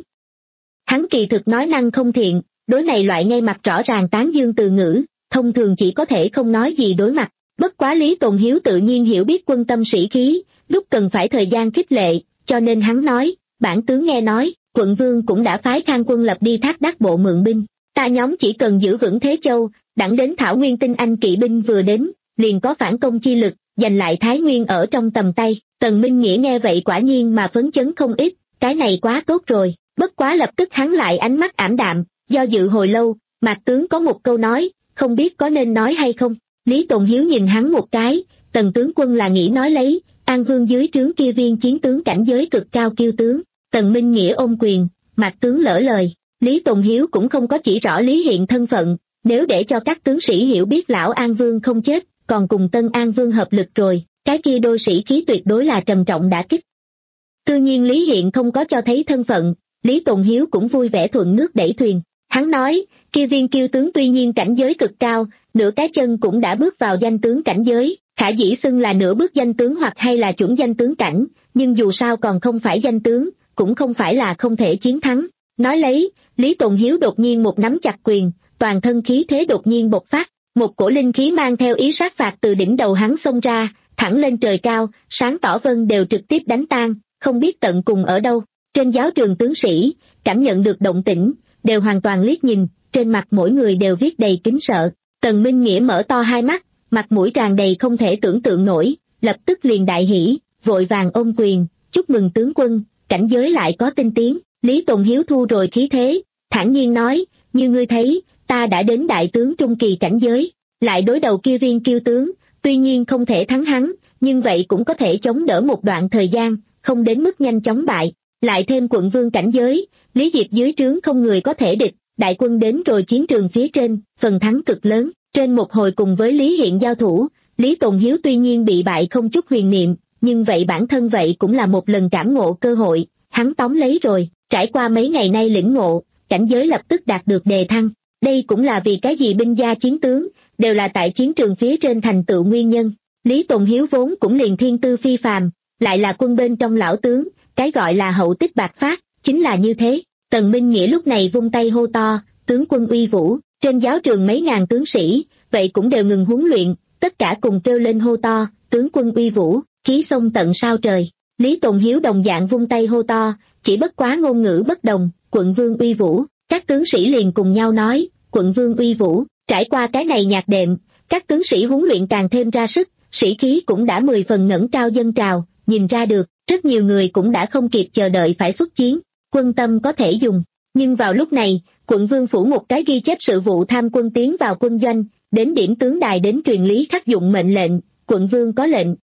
Hắn kỳ thực nói năng không thiện, đối này loại ngay mặt rõ ràng tán dương từ ngữ, thông thường chỉ có thể không nói gì đối mặt. Bất quá Lý Tồn Hiếu tự nhiên hiểu biết quân tâm sĩ khí, lúc cần phải thời gian khích lệ, cho nên hắn nói, bản tướng nghe nói, quận vương cũng đã phái Khang quân lập đi Thác Đắc bộ mượn binh, ta nhóm chỉ cần giữ vững Thế Châu, đặng đến Thảo Nguyên tinh anh kỵ binh vừa đến, liền có phản công chi lực, giành lại Thái Nguyên ở trong tầm tay. Tần Minh Nghĩa nghe vậy quả nhiên mà phấn chấn không ít, cái này quá tốt rồi. Bất quá lập tức hắn lại ánh mắt ảm đạm, do dự hồi lâu, Mạc tướng có một câu nói, không biết có nên nói hay không. Lý Tồn Hiếu nhìn hắn một cái, Tần tướng quân là nghĩ nói lấy, An Vương dưới trướng kia viên chiến tướng cảnh giới cực cao kiêu tướng. Tần Minh Nghĩa ôm quyền, Mạc tướng lỡ lời. Lý Tồn Hiếu cũng không có chỉ rõ Lý Hiện thân phận, nếu để cho các tướng sĩ hiểu biết lão An Vương không chết, còn cùng Tân An Vương hợp lực rồi, cái kia đôi sĩ khí tuyệt đối là trầm trọng đả kích. Tự nhiên Lý Hiện không có cho thấy thân phận, Lý Tồn Hiếu cũng vui vẻ thuận nước đẩy thuyền. Hắn nói, kia viên kiêu tướng tuy nhiên cảnh giới cực cao, nửa cái chân cũng đã bước vào danh tướng cảnh giới, khả dĩ xưng là nửa bước danh tướng hoặc hay là chuẩn danh tướng cảnh, nhưng dù sao còn không phải danh tướng, cũng không phải là không thể chiến thắng. Nói lấy, Lý Tồn Hiếu đột nhiên một nắm chặt quyền, toàn thân khí thế đột nhiên bộc phát, một cổ linh khí mang theo ý sát phạt từ đỉnh đầu hắn xông ra, thẳng lên trời cao, sáng tỏ vân đều trực tiếp đánh tan, không biết tận cùng ở đâu. Trên giáo trường tướng sĩ, cảm nhận được động tĩnh, đều hoàn toàn liếc nhìn, trên mặt mỗi người đều viết đầy kính sợ. Tần Minh Nghĩa mở to hai mắt, mặt mũi tràn đầy không thể tưởng tượng nổi, lập tức liền đại hỉ, vội vàng ôm quyền, chúc mừng tướng quân, cảnh giới lại có tinh tiến. Lý Tồn Hiếu thu rồi khí thế, thản nhiên nói, như ngươi thấy, ta đã đến đại tướng trung kỳ cảnh giới, lại đối đầu kia viên kiêu tướng, tuy nhiên không thể thắng hắn, nhưng vậy cũng có thể chống đỡ một đoạn thời gian, không đến mức nhanh chóng bại. Lại thêm quận vương cảnh giới, Lý Diệp dưới trướng không người có thể địch, đại quân đến rồi chiến trường phía trên, phần thắng cực lớn. Trên một hồi cùng với Lý Hiện giao thủ, Lý Tồn Hiếu tuy nhiên bị bại không chút huyền niệm, nhưng vậy bản thân vậy cũng là một lần cảm ngộ cơ hội, hắn tóm lấy rồi, trải qua mấy ngày nay lĩnh ngộ, cảnh giới lập tức đạt được đề thăng. Đây cũng là vì cái gì binh gia chiến tướng, đều là tại chiến trường phía trên thành tựu nguyên nhân. Lý Tồn Hiếu vốn cũng liền thiên tư phi phàm, lại là quân bên trong lão tướng, cái gọi là hậu tích bạc phát, chính là như thế. Tần Minh Nghĩa lúc này vung tay hô to, tướng quân uy vũ, trên giáo trường mấy ngàn tướng sĩ, vậy cũng đều ngừng huấn luyện, tất cả cùng kêu lên hô to, tướng quân uy vũ, khí sông tận sao trời. Lý Tồn Hiếu đồng dạng vung tay hô to, chỉ bất quá ngôn ngữ bất đồng, quận vương uy vũ, các tướng sĩ liền cùng nhau nói, quận vương uy vũ. Trải qua cái này nhạc đệm, các tướng sĩ huấn luyện càng thêm ra sức, sĩ khí cũng đã mười phần ngẩng cao dâng trào, nhìn ra được, rất nhiều người cũng đã không kịp chờ đợi phải xuất chiến, quân tâm có thể dùng. Nhưng vào lúc này, quận vương phủ một cái ghi chép sự vụ tham quân tiến vào quân doanh, đến điểm tướng đài đến truyền Lý Khắc Dụng mệnh lệnh, quận vương có lệnh.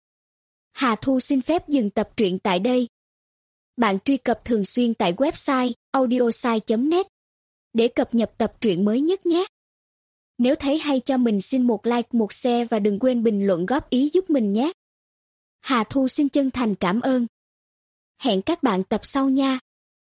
Hà Thu xin phép dừng tập truyện tại đây. Bạn truy cập thường xuyên tại website audiosai chấm net. để cập nhật tập truyện mới nhất nhé. Nếu thấy hay cho mình xin một like, một share và đừng quên bình luận góp ý giúp mình nhé. Hà Thu xin chân thành cảm ơn. Hẹn các bạn tập sau nha.